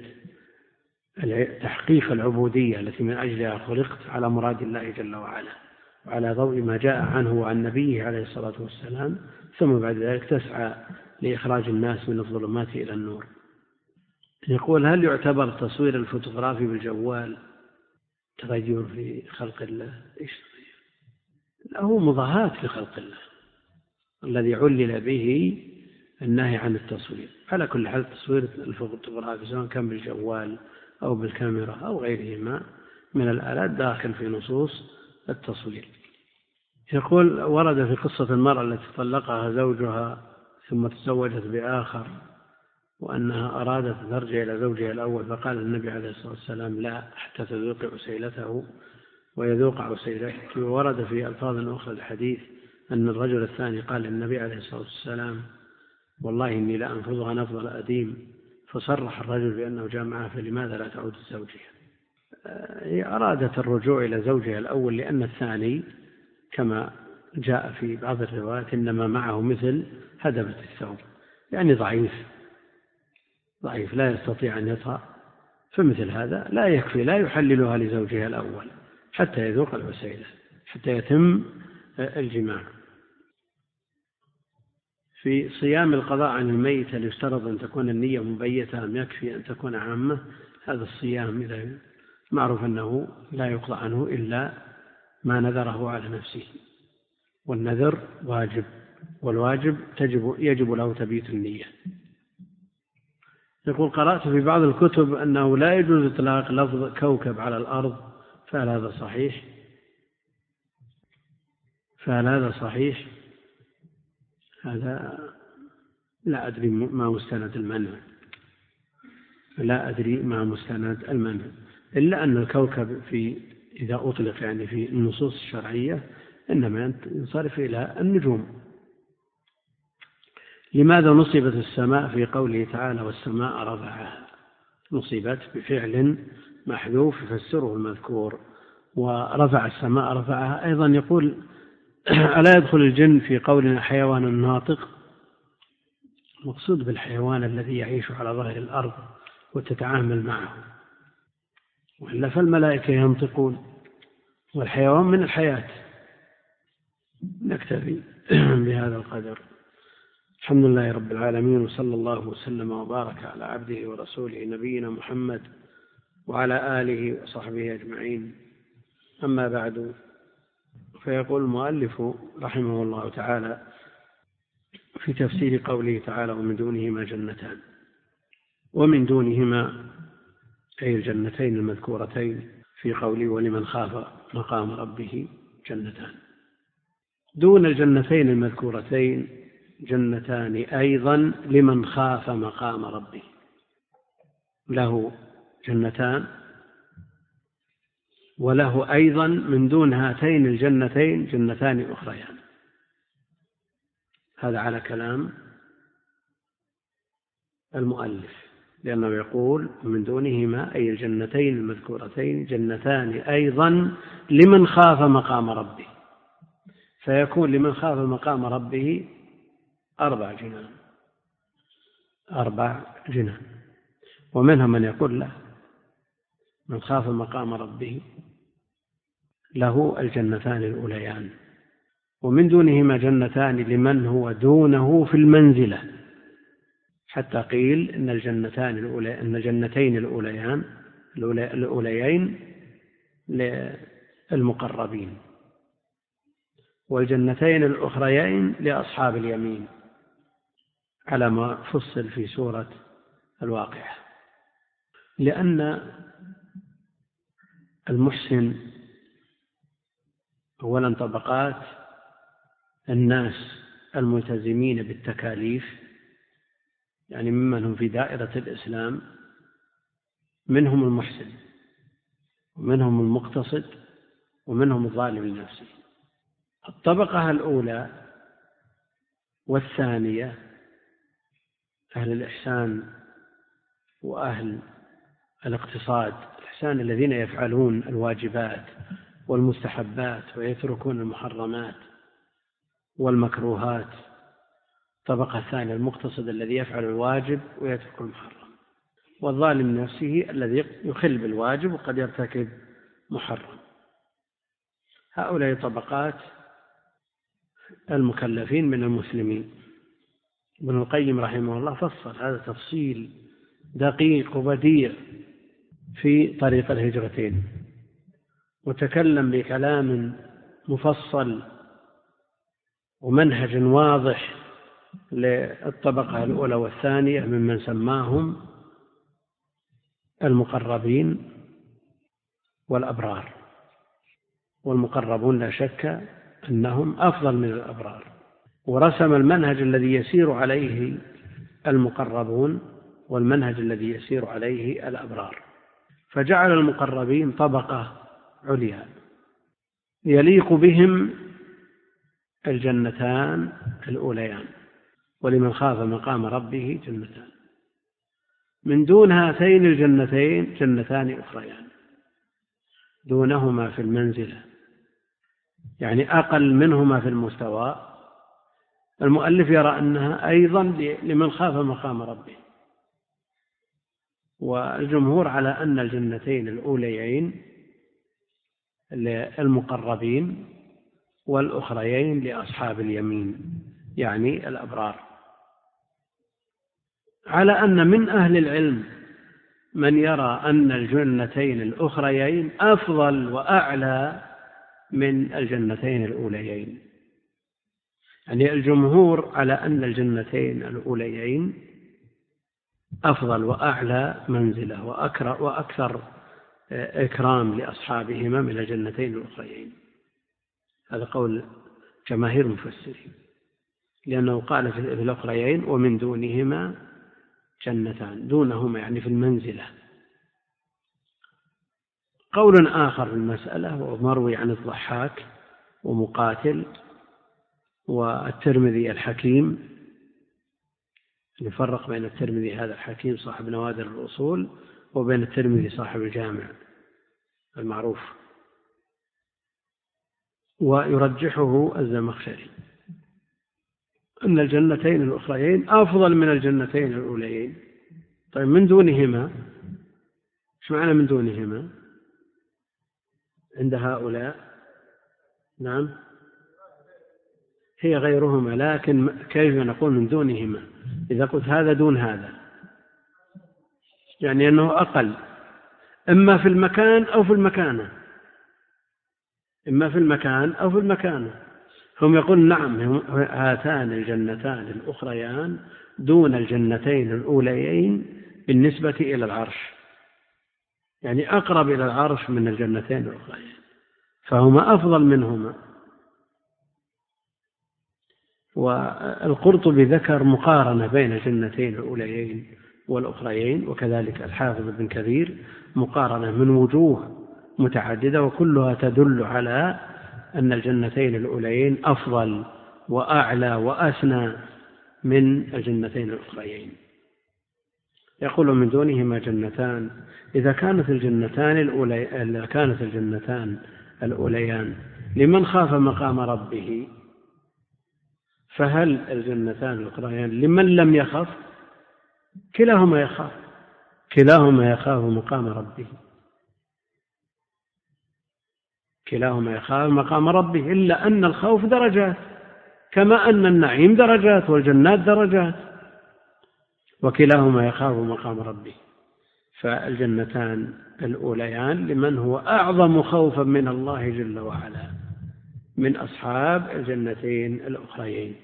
Speaker 2: تحقيق العبودية التي من أجلها خلقت على مراد الله جل وعلا، وعلى ضوء ما جاء عنه وعن نبيه عليه الصلاة والسلام، ثم بعد ذلك تسعى لإخراج الناس من الظلمات إلى النور. يقول: هل يعتبر التصوير الفوتوغرافي بالجوال تغير في خلق الله؟ إيش هو مضاهاة لخلق الله الذي علل به النهي عن التصوير. على كل حال تصوير الفوتوغرافي سواء كان بالجوال أو بالكاميرا أو غيرهما من الآلات داخل في نصوص التصوير. يقول: ورد في قصة المرأة التي طلقها زوجها ثم تزوجت بآخر وأنها أرادت أن ترجع إلى زوجها الأول، فقال النبي عليه الصلاة والسلام: لا، حتى تذوق عسيلته ويذوق عسيلتك. وورد في ألفاظ أخرى الحديث أن الرجل الثاني قال للنبي عليه الصلاة والسلام: والله إني لا أنفضها نفض الأديم. فصرح الرجل بأنه جامعها، فلماذا لا تعود لزوجها؟ هي أرادت الرجوع إلى زوجها الأول لأن الثاني كما جاء في بعض الروايات إنما معه مثل هدبة الثوب، يعني ضعيف لا يستطيع أن يطأ، فمثل هذا لا يكفي، لا يحللها لزوجها الأول حتى يذوق العسيلة، حتى يتم الجماع. في صيام القضاء عن الميت هل يشترط أن تكون النية مبيتة أم يكفي أن تكون عامة؟ هذا الصيام إذا معروف أنه لا يقضى عنه إلا ما نذره على نفسه، والنذر واجب، والواجب يجب له تبييت النية. يقول: قرأت في بعض الكتب أنه لا يجوز إطلاق لفظ كوكب على الأرض، فهل هذا صحيح؟ هذا لا أدري ما مستند المنع، إلا أن الكوكب إذا أطلق يعني في النصوص الشرعية إنما ينصرف إلى النجوم. لماذا نصبت السماء في قوله تعالى: والسماء رفعها؟ نصبت بفعل محذوف يفسره المذكور، ورفع السماء رفعها. أيضا يقول: ألا يدخل الجن في قولنا حيوان ناطق؟ مقصود بالحيوان الذي يعيش على ظهر الأرض وتتعامل معه، وإلا فالملائكة ينطقون، والحيوان من الحياة. نكتفي بهذا القدر. الحمد لله رب العالمين، وصلى الله وسلم وبارك على عبده ورسوله نبينا محمد وعلى آله وصحبه أجمعين. أما بعد، فيقول المؤلف رحمه الله تعالى في تفسير قوله تعالى: ومن دونهما جنتان. ومن دونهما أي الجنتين المذكورتين في قوله: ولمن خاف مقام ربه جنتان. دون الجنتين المذكورتين جنتان أيضا لمن خاف مقام ربه، له جنتان، وله أيضا من دون هاتين الجنتين جنتان أخريان. هذا على كلام المؤلف، لأنه يقول: من دونهما أي الجنتين المذكورتين جنتان أيضا لمن خاف مقام ربه، فيكون لمن خاف مقام ربه 4 جنان. ومنهم من يقول له: من خاف مقام ربه له الجنتان الأوليان. ومن دونهما جنتان لمن هو دونه في المنزلة، حتى قيل إن الجنتين الأوليين للمقربين، والجنتين الأخريين لأصحاب اليمين، على ما فصل في سورة الواقعة. لأن المحسن أولا طبقات الناس الملتزمين بالتكاليف، يعني ممن هم في دائرة الإسلام، منهم المحسن ومنهم المقتصد ومنهم الظالم لنفسه. الطبقة الأولى والثانية أهل الإحسان وأهل الاقتصاد. الإحسان الذين يفعلون الواجبات والمستحبات ويتركون المحرمات والمكروهات. الطبقة الثانية المقتصد الذي يفعل الواجب ويترك المحرم، والظالم نفسه الذي يخل بالواجب وقد يرتكب محرم. هؤلاء طبقات المكلفين من المسلمين. ابن القيم رحمه الله فصل هذا تفصيل دقيق وبديع في طريق الهجرتين، وتكلم بكلام مفصل ومنهج واضح للطبقة الأولى والثانية ممن سماهم المقربين والأبرار. والمقربون لا شك أنهم أفضل من الأبرار، ورسم المنهج الذي يسير عليه المقربون والمنهج الذي يسير عليه الأبرار، فجعل المقربين طبقة عليا يليق بهم الجنتان الأوليان، ولمن خاف مقام ربه جنتان. من دون هاتين الجنتين جنتان أخريان دونهما في المنزلة، يعني أقل منهما في المستوى. المؤلف يرى أنها أيضا لمن خاف مقام ربه، والجمهور على أن الجنتين الأوليين للمقربين والأخريين لأصحاب اليمين، يعني الأبرار. على أن من أهل العلم من يرى أن الجنتين الأخريين أفضل وأعلى من الجنتين الأوليين، يعني الجمهور على أن الجنتين الأوليين أفضل وأعلى منزلة وأكثر إكرام لأصحابهما من الجنتين الأخريين. هذا قول جماهير المفسرين، لأنه قال في الأخريين ومن دونهما جنتان، دونهما يعني في المنزلة. قول آخر في المسألة ومروي عن الضحاك ومقاتل والترمذي الحكيم، يفرق بين الترمذي هذا الحكيم صاحب نوادر الأصول وبين الترمذي صاحب الجامع المعروف، ويرجحه الزمخشري أن الجنتين الأخريين أفضل من الجنتين الأوليين. طيب من دونهما، ايش معنى من دونهما عند هؤلاء؟ نعم هي غيرهما، لكن كيف نقول من دونهما إذا قلت هذا دون هذا؟ يعني أنه أقل، إما في المكان أو في المكانة، إما في المكان أو في المكانة. هم يقول نعم هاتان الجنتان الأخريان دون الجنتين الأوليين بالنسبة إلى العرش، يعني أقرب إلى العرش من الجنتين الأخريين، فهما أفضل منهما. والقرطبي ذكر مقارنة بين الجنتين الأوليين والأخريين، وكذلك الحافظ ابن كثير مقارنة من وجوه متعددة، وكلها تدل على أن الجنتين الأوليين أفضل وأعلى وأسنى من الجنتين الأخريين. يقول من دونهما جنتان. إذا كانت الجنتان الأوليان لمن خاف مقام ربه، فهل الجنتان الأخريان لمن لم يخف؟ كلاهما يخاف مقام ربه، كلاهما يخاف مقام ربه، إلا أن الخوف درجات، كما أن النعيم درجات والجنات درجات. وكلاهما يخاف مقام ربه. فالجنتان الأوليان لمن هو أعظم خوفا من الله جل وعلا من أصحاب الجنتين الأخريين.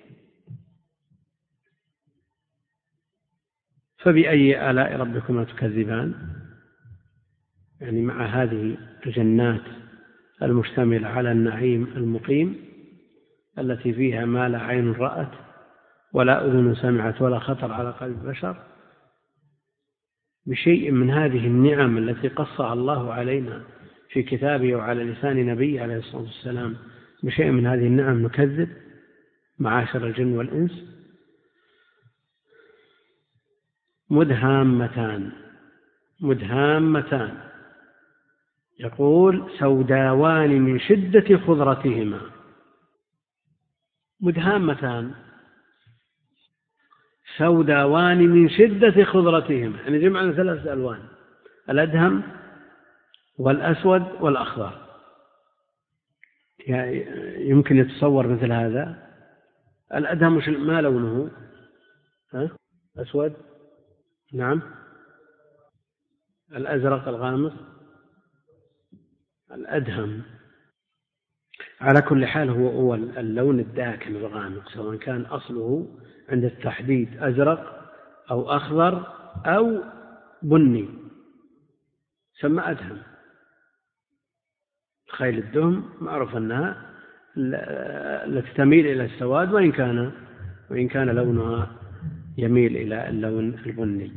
Speaker 2: فبأي آلاء ربكما تكذبان؟ يعني مع هذه الجنات المشتملة على النعيم المقيم التي فيها ما لا عين رأت ولا أذن سمعت ولا خطر على قلب بشر، بشيء من هذه النعم التي قصها الله علينا في كتابه وعلى لسان نبيه عليه الصلاة والسلام، بشيء من هذه النعم نكذب معاشر الجن والإنس؟ مدهامتان يقول سوداوان من شدة خضرتهما. مدهامتان سوداوان من شدة خضرتهما، يعني جمعنا 3 ألوان: الأدهم والأسود والأخضر. يعني يمكن يتصور مثل هذا. الأدهم ما لونه؟ أسود، نعم. الأزرق الغامق الأدهم. على كل حال هو اللون الداكن الغامق، سواء كان أصله عند التحديد أزرق أو أخضر أو بني سمى أدهم. خيل الدهم معروف أنها التي تميل إلى السواد، وإن كان لونها يميل إلى اللون البني.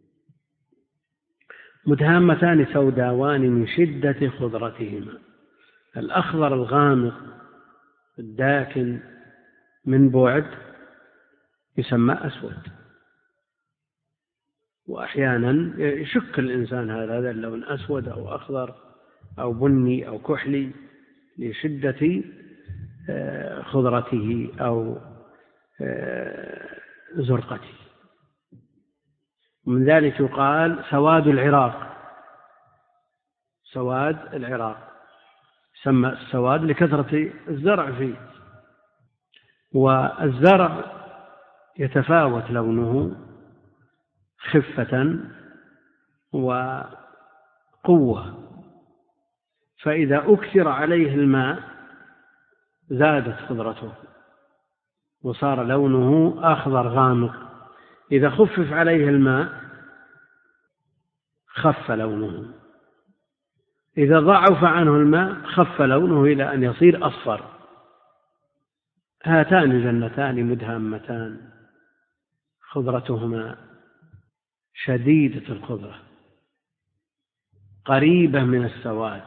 Speaker 2: مدهامتان سوداوان من شدة خضرتهما. الأخضر الغامق الداكن من بعد يسمى أسود، وأحيانا يشك الإنسان هذا اللون أسود أو أخضر أو بني أو كحلي لشدة خضرته أو زرقته. من ذلك يقال سواد العراق سمى السواد لكثرة الزرع فيه، والزرع يتفاوت لونه خفة وقوة، فإذا أكثر عليه الماء زادت خضرته وصار لونه أخضر غامق. إذا خفف عليه الماء خف لونه، إذا ضعف عنه الماء خف لونه إلى أن يصير أصفر. هاتان الجنتان مدهامتان خضرتهما شديدة الخضرة قريبة من السواد،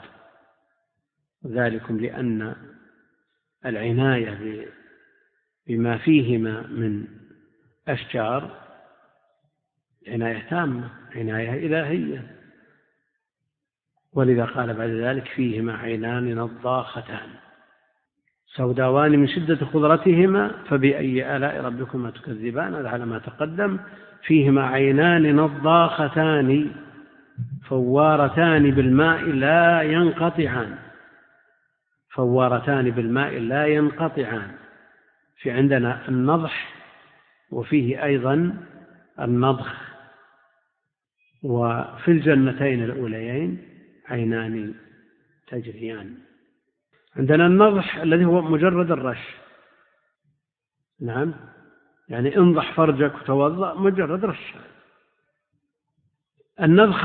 Speaker 2: ذلكم لأن العناية بما فيهما من أشجار عناية تامة، عناية إلهية. ولذا قال بعد ذلك فيهما عينان نضاختان سوداوان من شدة خضرتهما فبأي آلاء ربكما تكذبان. هذا على ما تقدم. فيهما عينان نضاختان فوارتان بالماء لا ينقطعان. في عندنا النضح وفيه أيضا النضخ. وفي الجنتين الأوليين عينان تجريان. عندنا النضح الذي هو مجرد الرش، نعم، يعني انضح فرجك وتوضأ، مجرد رش. النضخ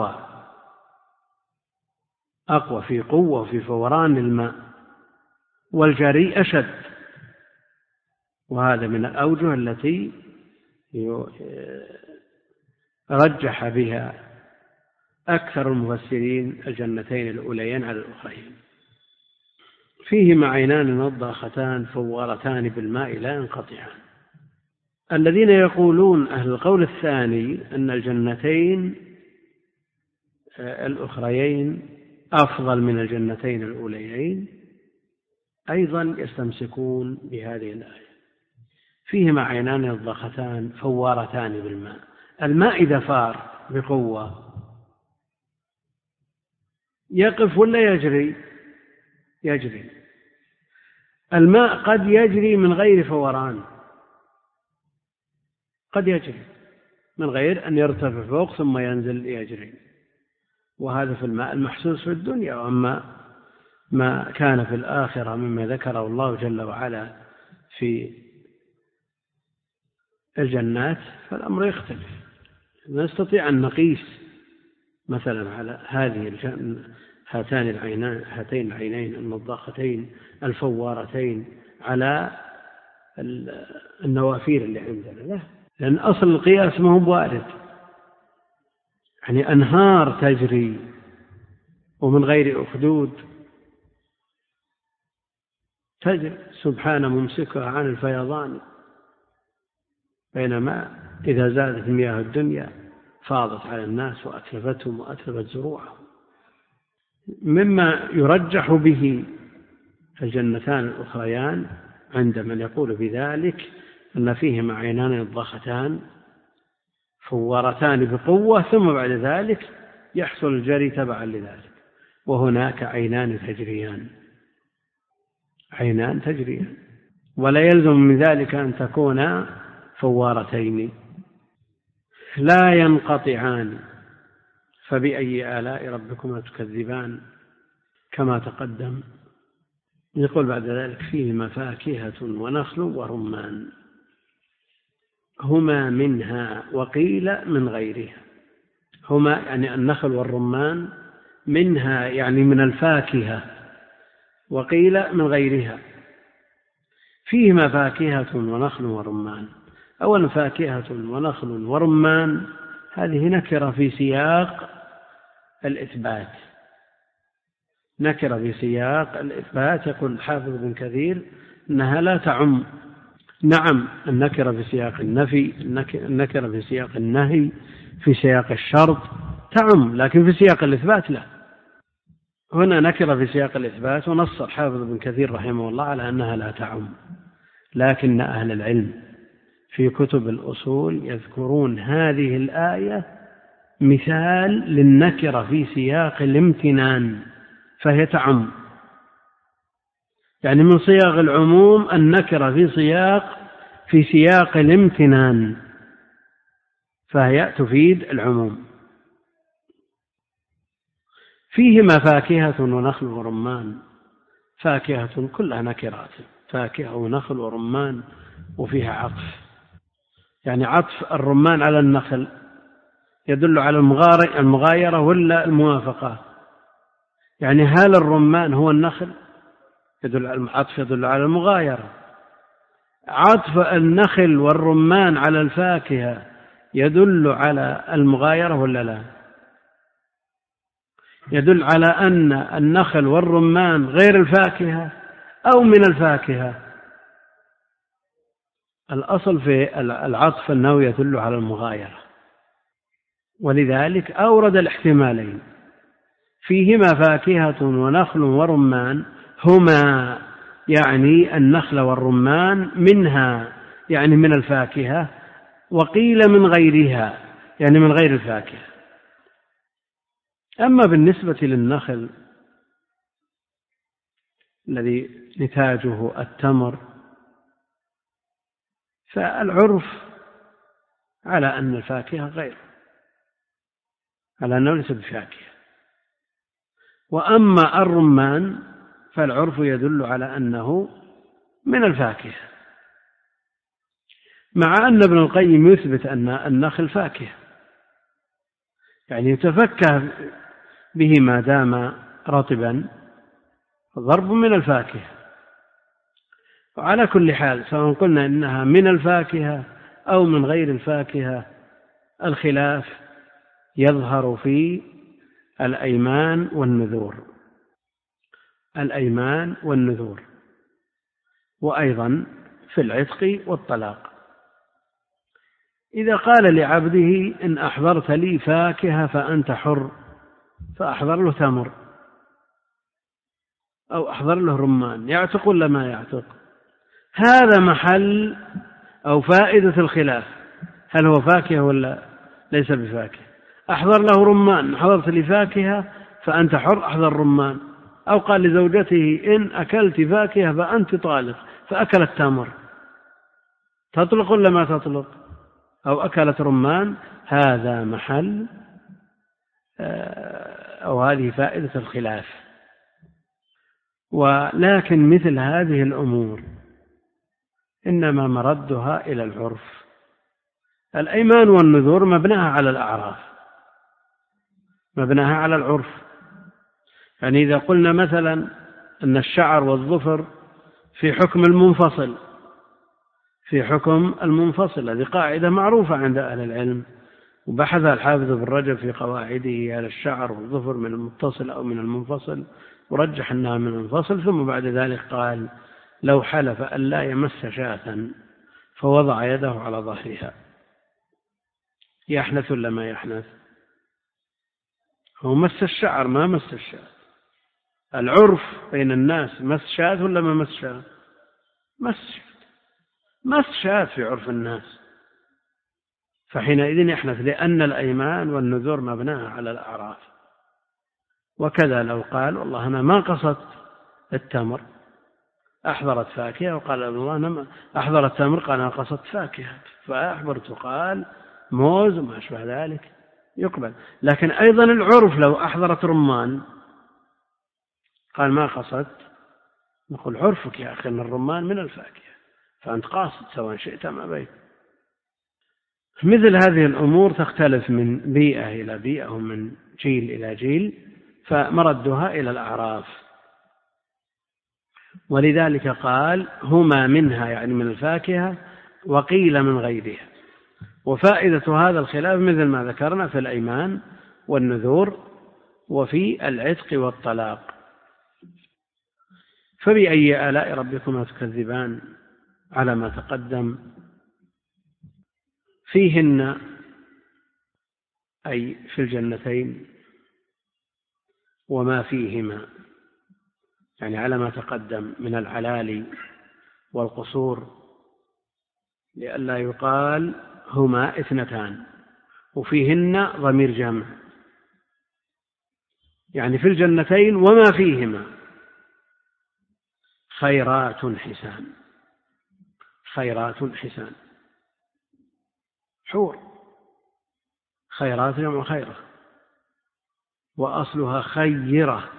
Speaker 2: أقوى في قوة في فوران الماء، والجري أشد، وهذا من الأوجه التي رجح بها أكثر المفسرين الجنتين الأوليين على الأخرين. فيهما عينان نضاختان فوارتان بالماء لا ينقطعان. الذين يقولون أهل القول الثاني أن الجنتين الأخريين أفضل من الجنتين الأوليين أيضا يستمسكون بهذه الآية. فيهما عينان نضاختان فوارتان بالماء. الماء إذا فار بقوة يقف ولا يجري؟ الماء قد يجري من غير فوران، قد يجري من غير أن يرتفع فوق ثم ينزل يجري. وهذا في الماء المحسوس في الدنيا. وأما ما كان في الآخرة مما ذكره الله جل وعلا في الجنات فالأمر يختلف. نستطيع أن نقيس مثلا على هاتين العينين النضاختين الفوارتين على النوافير اللي عندنا، لا، لأن أصل القياس ما هو وارد. يعني أنهار تجري ومن غير أخدود تجري سبحان ممسكها عن الفيضان، بينما إذا زادت مياه الدنيا فاضت على الناس وأتلفتهم وأتلفت زروعهم. مما يرجح به الجنتان الأخريان عند من يقول بذلك أن فيهما عينان نضاختان فورتان بقوة، ثم بعد ذلك يحصل الجري تبعا لذلك. وهناك عينان تجريان، ولا يلزم من ذلك أن تكون فوارتين، لا ينقطعان. فبأي آلاء ربكما تكذبان، كما تقدم. يقول بعد ذلك فيهما فاكهة ونخل ورمان، هما منها وقيل من غيرها. هما يعني النخل والرمان، منها يعني من الفاكهة، وقيل من غيرها. فيهما فاكهة ونخل ورمان. أولا فاكهة ونخل ورمان هذه نكرة في سياق الإثبات، نكرة في سياق الإثبات. يقول الحافظ ابن كثير أنها لا تعم. نعم، النكرة في سياق النفي، النكرة في سياق النهي، في سياق الشرط تعم، لكن في سياق الإثبات لا. هنا نكرة في سياق الإثبات، ونص الحافظ ابن كثير رحمه الله على أنها لا تعم. لكن أهل العلم في كتب الأصول يذكرون هذه الآية مثال للنكرة في سياق الامتنان، فهي تعم. يعني من صياغ العموم النكرة في سياق الامتنان، فهي تفيد العموم. فيهما فاكهة ونخل ورمان. فاكهة كلها نكرات، فاكهة ونخل ورمان، وفيها عطف. يعني عطف الرمان على النخل يدل على المغايرة ولا الموافقة؟ يعني هل الرمان هو النخل؟ العطف يدل على المغايرة. عطف النخل والرمان على الفاكهة يدل على المغايرة ولا لا؟ يدل على أن النخل والرمان غير الفاكهة أو من الفاكهة. الأصل في العطف أنه يدل على المغايرة، ولذلك أورد الاحتمالين. فيهما فاكهة ونخل ورمان، هما يعني النخل والرمان، منها يعني من الفاكهة، وقيل من غيرها يعني من غير الفاكهة. أما بالنسبة للنخل الذي نتاجه التمر، فالعرف على أن الفاكهة غير، على أنه ليس بفاكهة. وأما الرمان فالعرف يدل على أنه من الفاكهة، مع أن ابن القيم يثبت أن النخل فاكهة، يعني يتفكه به ما دام رطبا، ضرب من الفاكهة. وعلى كل حال سواء قلنا إنها من الفاكهة أو من غير الفاكهة، الخلاف يظهر في الأيمان والنذور، وأيضا في العتق والطلاق. إذا قال لعبده إن أحضرت لي فاكهة فأنت حر، فأحضر له تمر أو أحضر له رمان، يعتق ولا ما يعتق؟ هذا محل أو فائدة الخلاف، هل هو فاكهة ولا ليس بفاكهة؟ أحضر له رمان، حضرت لي فاكهة فأنت حر، أحضر رمان. أو قال لزوجته إن أكلت فاكهة فأنت طالق، فأكل التمر، تطلق ولا ما تطلق؟ أو أكلت رمان، هذا محل أو هذه فائدة الخلاف. ولكن مثل هذه الأمور إنما مردها إلى العرف. الأيمان والنذور مبناها على الأعراف، مبناها على العرف. يعني إذا قلنا مثلا أن الشعر والظفر في حكم المنفصل، في حكم المنفصل، هذه قاعدة معروفة عند أهل العلم، وبحثها الحافظ ابن رجب في قواعده على الشعر والظفر من المتصل أو من المنفصل، ورجح أنها من المنفصل. ثم بعد ذلك قال: لو حلف أن لا يمس شاة فوضع يده على ظهرها، يحنث ولا ما يحنث؟ هو مس الشعر ما مس الشاة. العرف بين الناس مس شاة ولا ما مس شاة؟ مس شاة في عرف الناس، فحينئذ يحنث، لأن الأيمان والنذور مبناها على الأعراف. وكذا لو قال: والله أنا ما قصدت التمر، أحضرت فاكهة، وقال: والله أنا أحضر التمر، قال: أنا قصدت فاكهة، فأحضرت، قال موز وما أشبه ذلك، يقبل. لكن أيضا العرف لو أحضرت رمان قال ما قصدت، نقول: عرفك يا أخي أن الرمان من الفاكهة، فأنت قاصد سواء شئت ما بيت. مثل هذه الأمور تختلف من بيئة إلى بيئة ومن جيل إلى جيل، فمردها إلى الأعراف. ولذلك قال: هما منها، يعني من الفاكهة، وقيل من غيرها. وفائدة هذا الخلاف مثل ما ذكرنا في الأيمان والنذور وفي العتق والطلاق. فبأي آلاء ربكما تكذبان؟ على ما تقدم. فيهن، أي في الجنتين وما فيهما، يعني على ما تقدم من العلالي والقصور، لئلا يقال هما اثنتان، وفيهن ضمير جمع، يعني في الجنتين وما فيهما خيرات حسان. خيرات حسان، حور، خيرات جمع خيرة، وأصلها خيرة.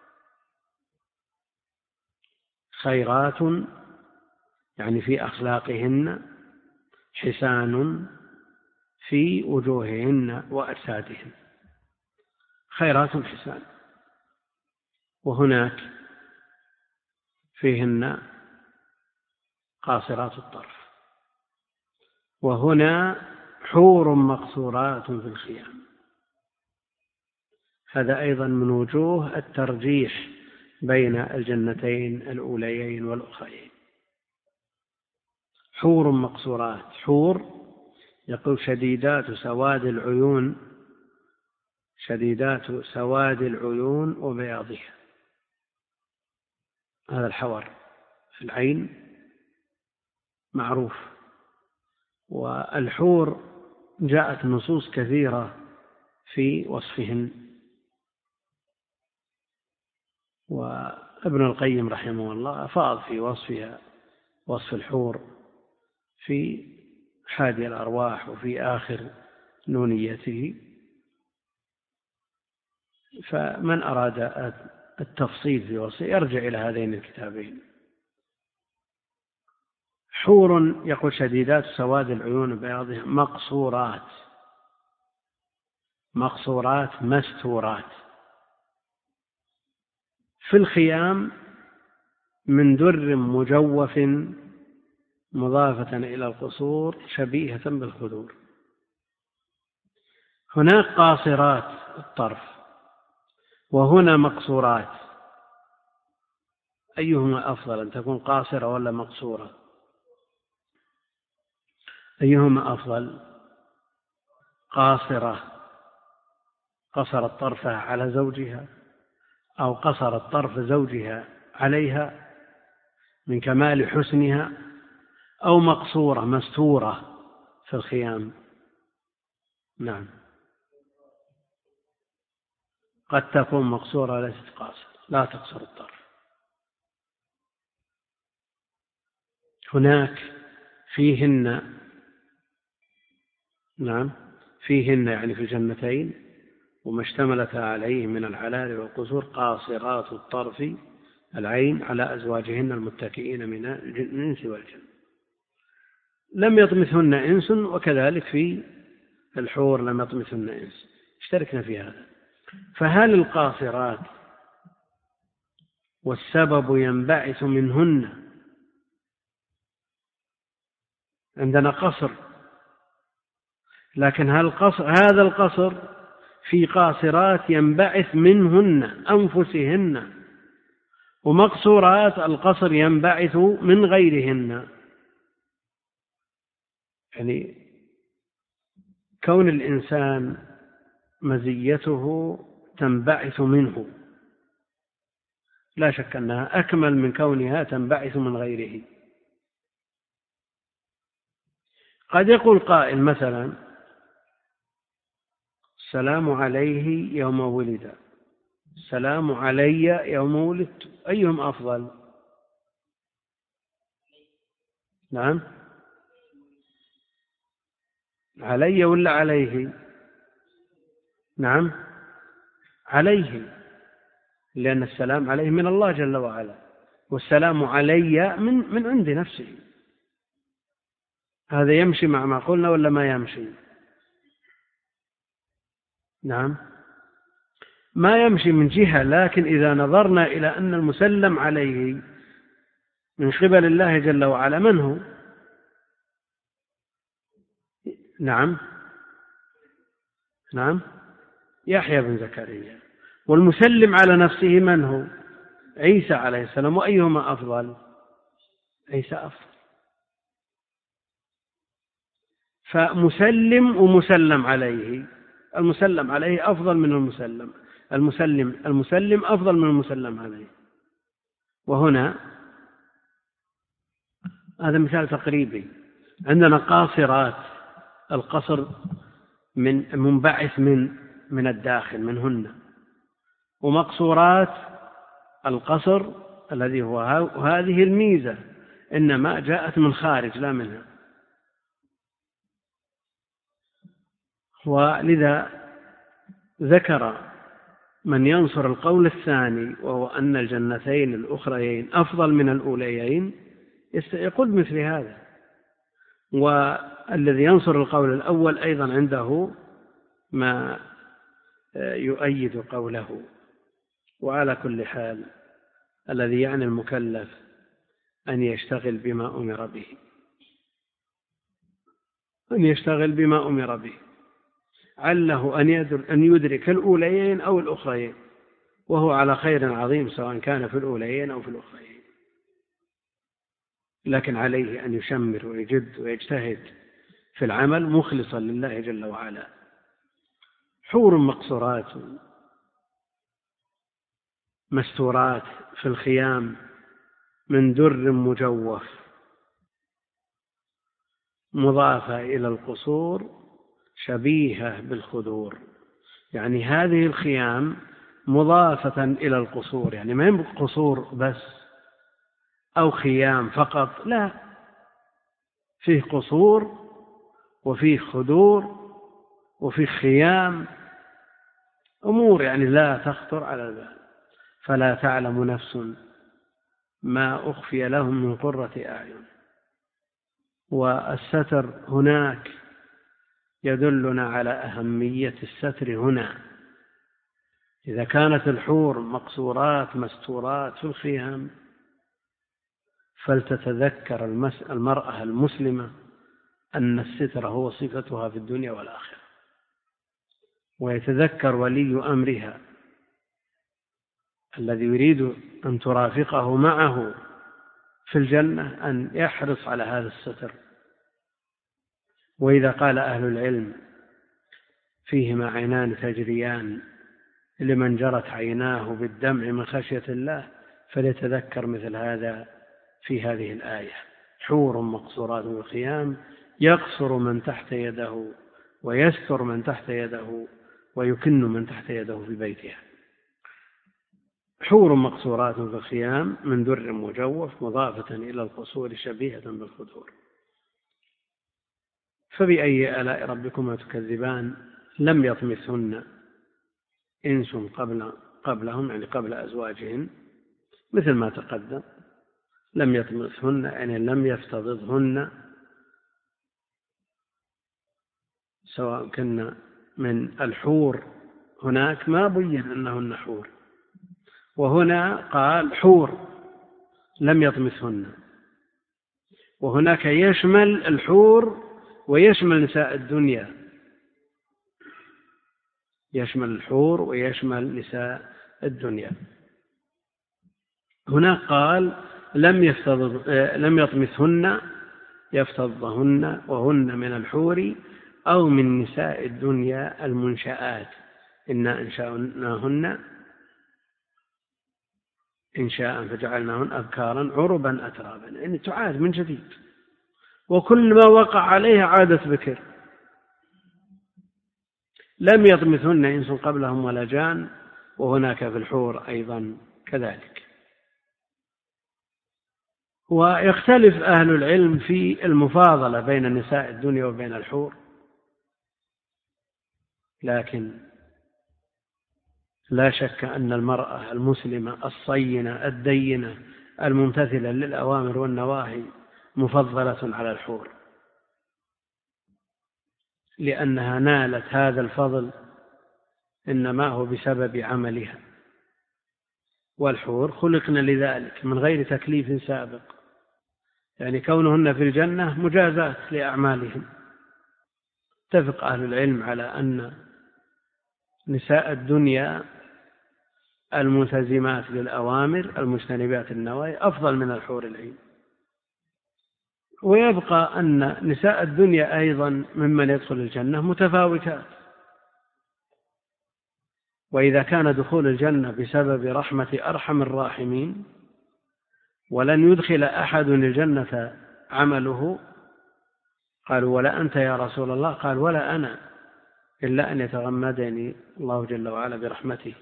Speaker 2: خيرات يعني في أخلاقهن، حسان في وجوههن وأجسادهن، خيرات حسان. وهناك فيهن قاصرات الطرف، وهنا حور مقصورات في الخيام. هذا أيضا من وجوه الترجيح بين الجنتين الأوليين والأخرين. حور مقصورات، حور يقول شديدات سواد العيون، شديدات سواد العيون وبياضها، هذا الحور في العين معروف. والحور جاءت نصوص كثيرة في وصفهن، وابن القيم رحمه الله أفاض في وصفها، وصف الحور في حادي الأرواح وفي آخر نونيته. فمن أراد التفصيل في وصفه يرجع إلى هذين الكتابين. حور يقول شديدات سواد العيون بياضها، مقصورات، مقصورات مستورات في الخيام من در مجوف مضافة إلى القصور شبيهة بالخدور. هناك قاصرات الطرف وهنا مقصورات، أيهما أفضل، أن تكون قاصرة ولا مقصورة؟ أيهما أفضل؟ قاصرة قصرت طرفها على زوجها، أو قصرت طرف زوجها عليها من كمال حسنها، أو مقصورة مستورة في الخيام. نعم، قد تكون مقصورة ليست قاصرة، لا تقصر الطرف. هناك فيهن نعم، فيهن يعني في الجنتين وما اشتملتها عليه من الحلال والقصور قاصرات الطرف العين على أزواجهن المتكئين من الإنس والجن لم يطمثهن إنس، وكذلك في الحور لم يطمثهن إنس، اشتركنا في هذا. فهل القاصرات والسبب ينبعث منهن؟ عندنا قصر، لكن هل هذا القصر في قاصرات ينبعث منهن أنفسهن، ومقصورات القصر ينبعث من غيرهن. يعني كون الإنسان مزيته تنبعث منه لا شك أنها أكمل من كونها تنبعث من غيره. قد يقول قائل مثلا: السلام عليه يوم ولد، السلام علي يوم ولدت، أيهم أفضل؟ نعم، علي ولا عليه؟ نعم، عليه، لأن السلام عليه من الله جل وعلا، والسلام علي من عند نفسه. هذا يمشي مع ما قلنا ولا ما يمشي؟ نعم، ما يمشي من جهة، لكن إذا نظرنا إلى أن المسلم عليه من قبل الله جل وعلا من هو؟ نعم، نعم، يحيى بن زكريا. والمسلم على نفسه من هو؟ عيسى عليه السلام. وأيهما أفضل؟ عيسى أفضل. فمسلم ومسلم عليه، المسلم عليه أفضل من المسلم أفضل من المسلم عليه. وهنا هذا مثال تقريبي. عندنا قاصرات، القصر من منبعث من الداخل منهن، ومقصورات القصر الذي هو هذه الميزة إنما جاءت من خارج لا منها. ولذا ذكر من ينصر القول الثاني، وهو أن الجنتين الأخريين أفضل من الأوليين، يقول مثل هذا. والذي ينصر القول الأول أيضا عنده ما يؤيد قوله. وعلى كل حال الذي يعني المكلف أن يشتغل بما أمر به، أن يشتغل بما أمر به، عله أن يدرك الأوليين أو الأخريين، وهو على خير عظيم سواء كان في الأوليين أو في الأخريين. لكن عليه أن يشمر ويجد ويجتهد في العمل مخلصا لله جل وعلا. حور مقصورات مستورات في الخيام من در مجوف، مضافة إلى القصور شبيهة بالخدور. يعني هذه الخيام مضافة إلى القصور، يعني ما يمكن قصور بس أو خيام فقط، لا، فيه قصور وفيه خدور وفيه خيام، أمور يعني لا تخطر على البال. فلا تعلم نفس ما أخفي لهم من قرة أعين. والستر هناك يدلنا على أهمية الستر هنا. إذا كانت الحور مقصورات مستورات في الخيام، فلتتذكر المرأة المسلمة أن الستر هو صفتها في الدنيا والآخرة، ويتذكر ولي أمرها الذي يريد أن ترافقه معه في الجنة أن يحرص على هذا الستر. وإذا قال أهل العلم: فيهما عينان تجريان لمن جرت عيناه بالدمع من خشية الله، فليتذكر مثل هذا في هذه الآية: حور مقصورات في الخيام يقصر من تحت يده ويستر من تحت يده ويكن من تحت يده في بيتها. حور مقصورات في الخيام من در مجوف مضافة إلى القصور شبيهة بالخدور. فبأي آلاء ربكما تكذبان لم يطمثهن إنس قبلهم يعني قبل أزواجهن مثل ما تقدم. لم يطمثهن يعني لم يفتضضهن، سواء كنا من الحور هناك ما بين أنهن حور، وهنا قال حور لم يطمثهن، وهناك يشمل الحور ويشمل نساء الدنيا، يشمل الحور ويشمل نساء الدنيا. هناك قال لم يطمثهن يفتضهن وهن من الحور أو من نساء الدنيا المنشآت، إنا أنشأناهن إنشاء فجعلناهن أبكارا عربا أترابا، يعني تعاد من جديد، وكل ما وقع عليها عادت بكر. لم يطمثهن إنس قبلهم ولا جان، وهناك في الحور أيضا كذلك. ويختلف أهل العلم في المفاضلة بين نساء الدنيا وبين الحور، لكن لا شك أن المرأة المسلمة الصينة الدينة الممتثلة للأوامر والنواهي مفضلة على الحور، لأنها نالت هذا الفضل إنما هو بسبب عملها، والحور خلقن لذلك من غير تكليف سابق، يعني كونهن في الجنة مجازات لأعمالهم. اتفق أهل العلم على أن نساء الدنيا الملتزمات للأوامر المجتنبات النواهي أفضل من الحور العين. ويبقى أن نساء الدنيا أيضا ممن يدخل الجنة متفاوتات، وإذا كان دخول الجنة بسبب رحمة أرحم الراحمين ولن يدخل أحد الجنة عمله، قالوا ولا أنت يا رسول الله؟ قال ولا أنا، إلا أن يتغمدني الله جل وعلا برحمته.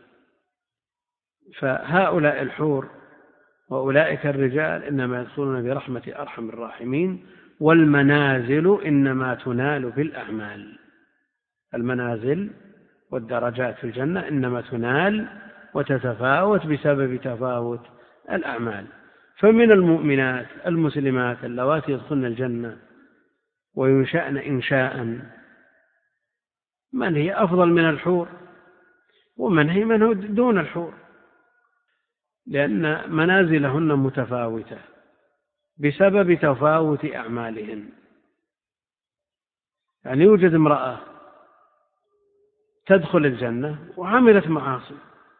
Speaker 2: فهؤلاء الحور وأولئك الرجال إنما يدخلون برحمة أرحم الراحمين، والمنازل إنما تنال بالأعمال. المنازل والدرجات في الجنة إنما تنال وتتفاوت بسبب تفاوت الأعمال. فمن المؤمنات المسلمات اللواتي يدخلن الجنة وينشأن إنشاء من هي أفضل من الحور، ومن هي من هو دون الحور، لأن منازلهن متفاوتة بسبب تفاوت أعمالهن. يعني يوجد امرأة تدخل الجنة وعملت معاصي،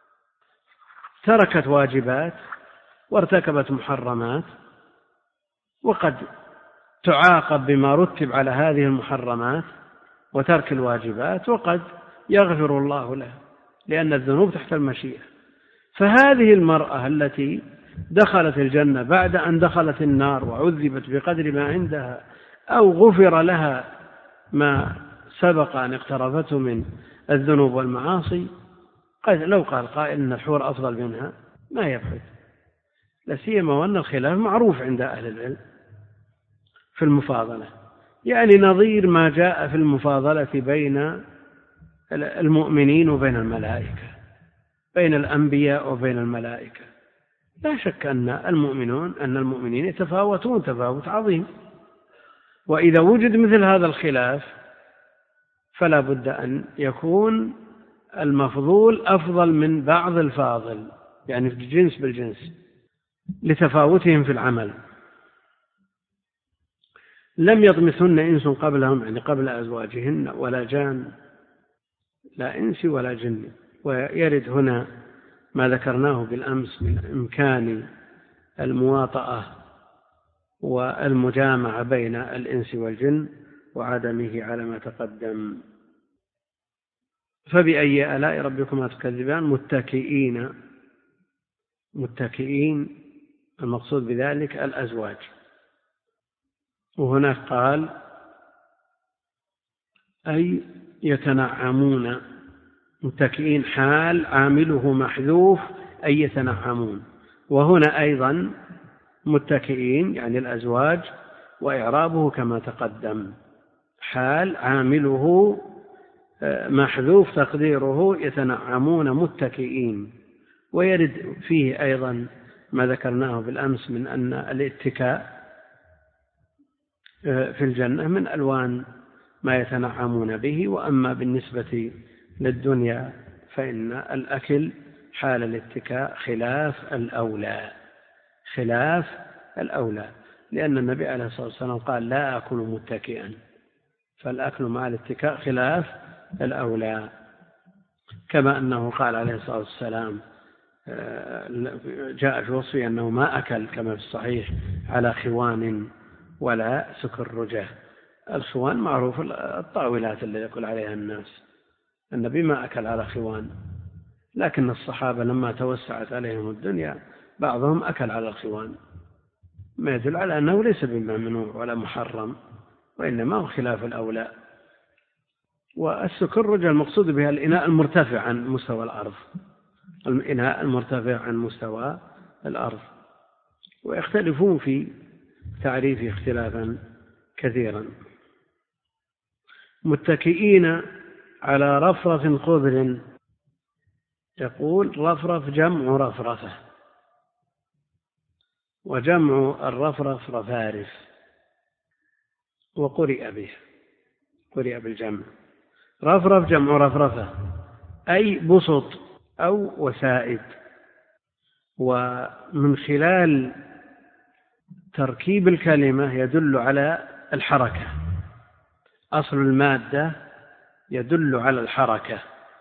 Speaker 2: تركت واجبات وارتكبت محرمات، وقد تعاقب بما رتب على هذه المحرمات وترك الواجبات، وقد يغفر الله لها لأن الذنوب تحت المشيئة. فهذه المرأة التي دخلت الجنة بعد أن دخلت النار وعذبت بقدر ما عندها أو غفر لها ما سبق أن اقترفته من الذنوب والمعاصي، لو قال قائل إن الحور أفضل منها ما يبعد، لا سيما وأن الخلاف معروف عند أهل العلم في المفاضلة، يعني نظير ما جاء في المفاضلة بين المؤمنين وبين الملائكة، بين الأنبياء وبين الملائكة. لا شك أن المؤمنين يتفاوتون تفاوت عظيم، وإذا وجد مثل هذا الخلاف فلا بد أن يكون المفضول أفضل من بعض الفاضل، يعني في الجنس بالجنس لتفاوتهم في العمل. لم يطمثن إنس قبلهم يعني قبل أزواجهن ولا جان، لا إنس ولا جن. ويرد هنا ما ذكرناه بالأمس من إمكان المواطأة والمجامعة بين الإنس والجن وعدمه على ما تقدم. فبأي آلاء ربكما تكذبان؟ متكئين المقصود بذلك الأزواج. وهناك قال أي يتنعمون، متكئين حال عامله محذوف أي يتنعمون، وهنا أيضا متكئين يعني الأزواج، وإعرابه كما تقدم حال عامله محذوف تقديره يتنعمون متكئين. ويرد فيه أيضا ما ذكرناه بالأمس من أن الاتكاء في الجنة من ألوان ما يتنعمون به. وأما بالنسبة للدنيا فإن الأكل حال الاتكاء خلاف الأولى، لأن النبي عليه الصلاة والسلام قال لا أكل متكئا، فالأكل مع الاتكاء خلاف الأولى. كما أنه قال عليه الصلاة والسلام جاء في وصفه أنه ما أكل كما في الصحيح على خوان ولا سكرجة. الخوان معروف الطاولات اللي يأكل عليها الناس، النبي ما أكل على خوان، لكن الصحابة لما توسعت عليهم الدنيا بعضهم أكل على الخوان، ما يدل على أنه ليس بممنوع ولا محرم، وإنما هو خلاف الأولى. والسكرجة المقصود بها الإناء المرتفع عن مستوى الأرض، الإناء المرتفع عن مستوى الأرض. ويختلفون في تعريفه اختلافا كثيرا. متكئين على رفرف خضر. يقول رفرف جمع رفرفة، وجمع الرفرف رفارف، وقرئ به، قرئ بالجمع. رفرف جمع رفرفة أي بسط أو وسائد. ومن خلال تركيب الكلمة يدل على الحركة، أصل المادة يدل على الحركة.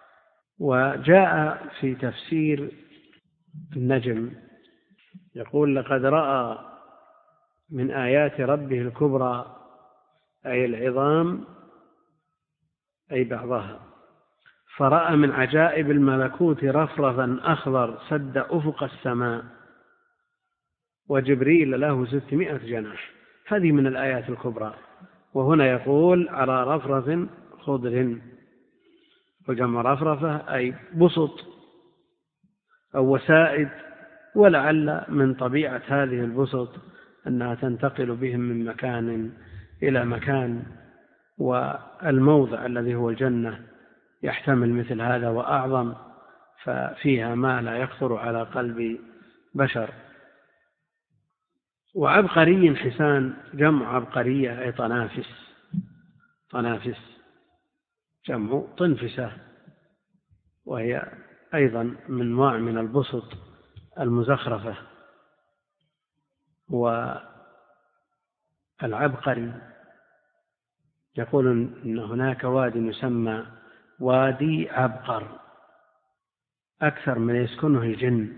Speaker 2: وجاء في تفسير النجم يقول لقد رأى من آيات ربه الكبرى أي العظام أي بعضها، فرأى من عجائب الملكوت رفرفا أخضر سد أفق السماء، وجبريل له 600 جناح. هذه من الآيات الكبرى. وهنا يقول على رفرف خضر، وجمع رفرفة أي بسط أو وسائد. ولعل من طبيعة هذه البسط أنها تنتقل بهم من مكان إلى مكان، والموضع الذي هو الجنة يحتمل مثل هذا وأعظم، ففيها ما لا يخطر على قلب بشر. وعبقري حسان جمع عبقرية أي طنافس جمع طنفسة، وهي أيضا من نوع من البسط المزخرفة. والعبقري يقول إن هناك واد يسمى وادي عبقر أكثر من يسكنه الجن،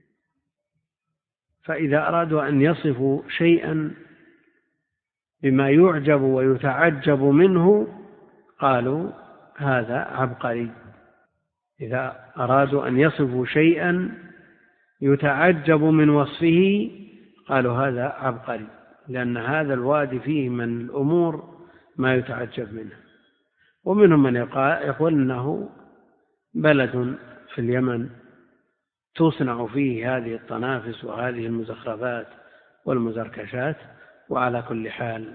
Speaker 2: فإذا أرادوا أن يصفوا شيئا بما يعجب ويتعجب منه قالوا هذا عبقري. إذا أرادوا أن يصفوا شيئا يتعجب من وصفه قالوا هذا عبقري، لأن هذا الوادي فيه من الأمور ما يتعجب منه. ومنهم من يقول أنه بلد في اليمن تصنع فيه هذه الطنافس وهذه المزخرفات والمزركشات. وعلى كل حال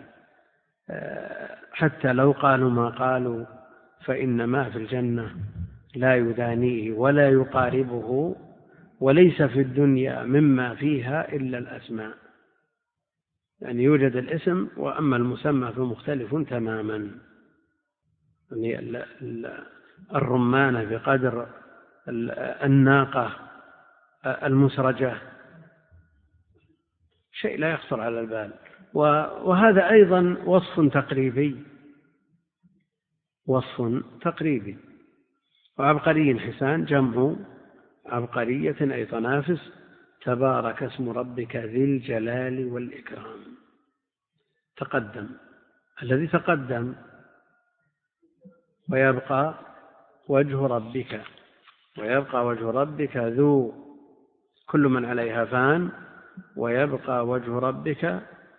Speaker 2: حتى لو قالوا ما قالوا فإن ما في الجنة لا يدانيه ولا يقاربه، وليس في الدنيا مما فيها إلا الأسماء، يعني يوجد الاسم وأما المسمى فمختلف تماما. يعني الرمانة بقدر الناقة المسرجة شيء لا يخطر على البال. وهذا أيضا وصف تقريبي. وعبقري حسان جمع عبقرية أي طنافس. تبارك اسم ربك ذي الجلال والإكرام. تقدم الذي تقدم، ويبقى وجه ربك ذو كل من عليها فان، ويبقى وجه ربك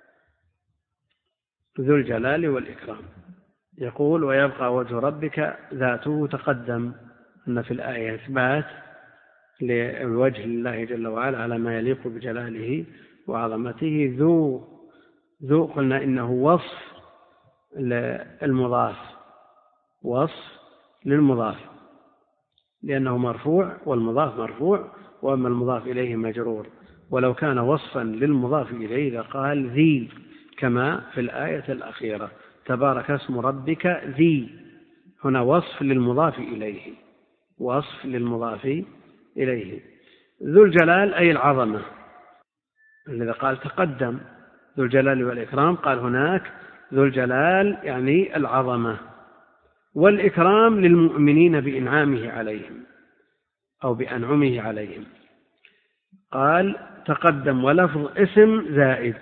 Speaker 2: ذو الجلال والإكرام. يقول ويبقى وجه ربك ذاته. تقدم أن في الآية إثبات لوجه الله جل وعلا على ما يليق بجلاله وعظمته. ذو قلنا إنه وصف المضاف وصف للمضاف، لأنه مرفوع والمضاف مرفوع، وأما المضاف إليه مجرور. ولو كان وصفا للمضاف إليه لقال ذي، كما في الآية الأخيرة تبارك اسم ربك ذي، هنا وصف للمضاف إليه، وصف للمضاف إليه. ذو الجلال أي العظمة، الذي قال تقدم ذو الجلال والإكرام، قال هناك ذو الجلال يعني العظمة، والإكرام للمؤمنين بإنعامه عليهم أو بأنعمه عليهم. قال تقدم ولفظ اسم زائد،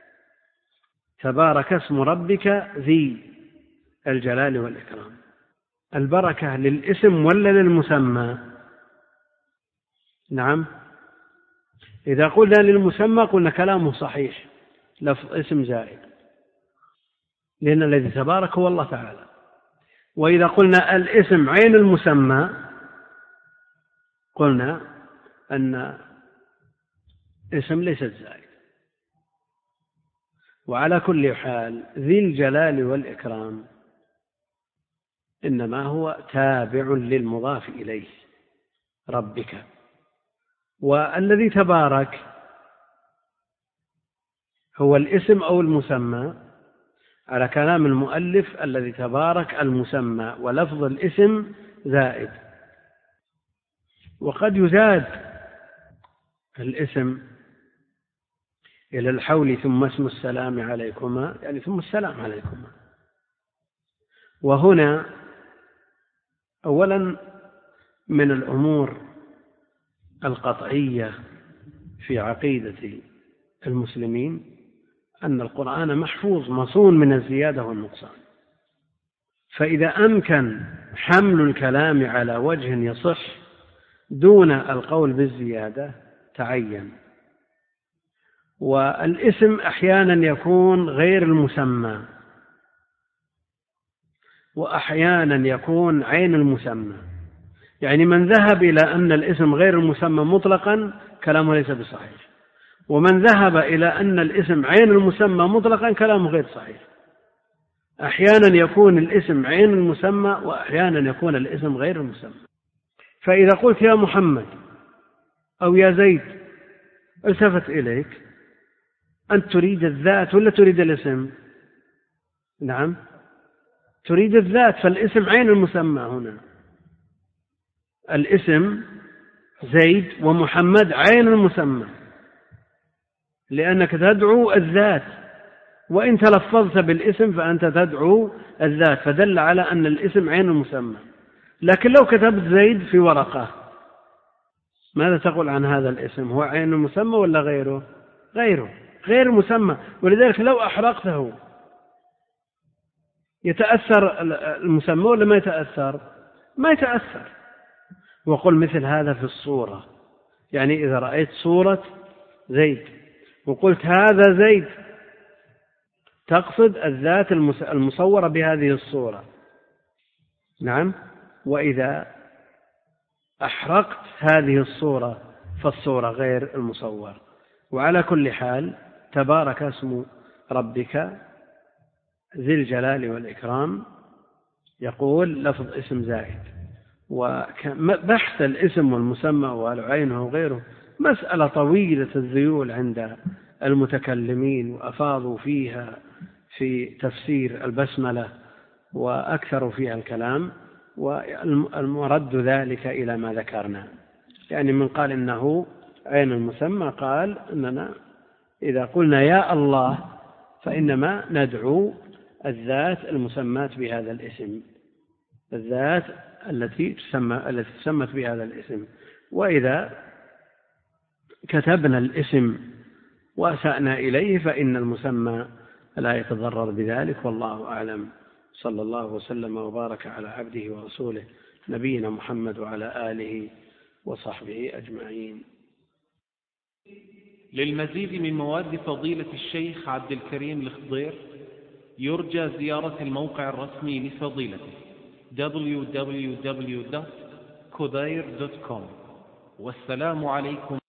Speaker 2: تبارك اسم ربك ذي الجلال والإكرام. البركة للاسم ولا للمسمى؟ نعم، إذا قلنا للمسمى قلنا كلامه صحيح، لفظ اسم زائد، لأن الذي تبارك هو الله تعالى. وإذا قلنا الاسم عين المسمى قلنا أن اسم ليست زائد. وعلى كل حال ذي الجلال والإكرام إنما هو تابع للمضاف إليه ربك، والذي تبارك هو الاسم أو المسمى. على كلام المؤلف الذي تبارك المسمى، ولفظ الاسم زائد. وقد يزاد الاسم إلى الحول ثم اسم السلام عليكما، يعني ثم السلام عليكما. وهنا أولا من الأمور القطعية في عقيدة المسلمين أن القرآن محفوظ مصون من الزيادة والنقصان، فإذا أمكن حمل الكلام على وجه يصح دون القول بالزيادة تعين. والاسم أحيانا يكون غير المسمى، وأحيانا يكون عين المسمى. يعني من ذهب إلى أن الاسم غير المسمى مطلقا كلامه ليس بصحيح، ومن ذهب إلى أن الاسم عين المسمى مطلقا كلامه غير صحيح. أحيانا يكون الاسم عين المسمى، وأحيانا يكون الاسم غير المسمى. فإذا قلت يا محمد أو يا زيد التفت إليك، أنت تريد الذات ولا تريد الاسم؟ نعم، تريد الذات، فالاسم عين المسمى هنا. الاسم زيد ومحمد عين المسمى، لأنك تدعو الذات، وإن تلفظت بالاسم فأنت تدعو الذات، فدل على أن الاسم عين المسمى. لكن لو كتبت زيد في ورقة ماذا تقول عن هذا الاسم؟ هو عين المسمى ولا غيره؟ غير مسمى. ولذلك لو أحرقته يتأثر المسمى ولا ما يتأثر؟ ما يتأثر. وقل مثل هذا في الصورة، يعني إذا رأيت صورة زيد وقلت هذا زيد تقصد الذات المصورة بهذه الصورة. نعم. وإذا أحرقت هذه الصورة فالصورة غير المصور. وعلى كل حال تبارك اسم ربك ذي الجلال والإكرام يقول لفظ اسم زائد. وبحث الاسم والمسمى والعينه وغيره مسألة طويلة الذيول عند المتكلمين، وأفاضوا فيها في تفسير البسملة وأكثروا فيها الكلام، والمرد ذلك إلى ما ذكرنا. يعني من قال إنه عين المسمى قال إننا إذا قلنا يا الله فإنما ندعو الذات المسمات بهذا الاسم، الذات التي تسمت بهذا الاسم. وإذا كتبنا الاسم وأسأنا إليه فإن المسمى لا يتضرر بذلك، والله أعلم. صلى الله وسلم وبارك على عبده ورسوله نبينا محمد وعلى آله وصحبه أجمعين.
Speaker 1: للمزيد من مواد فضيلة الشيخ عبد الكريم الخضير يرجى زيارة الموقع الرسمي لفضيلته www.khudair.com. والسلام عليكم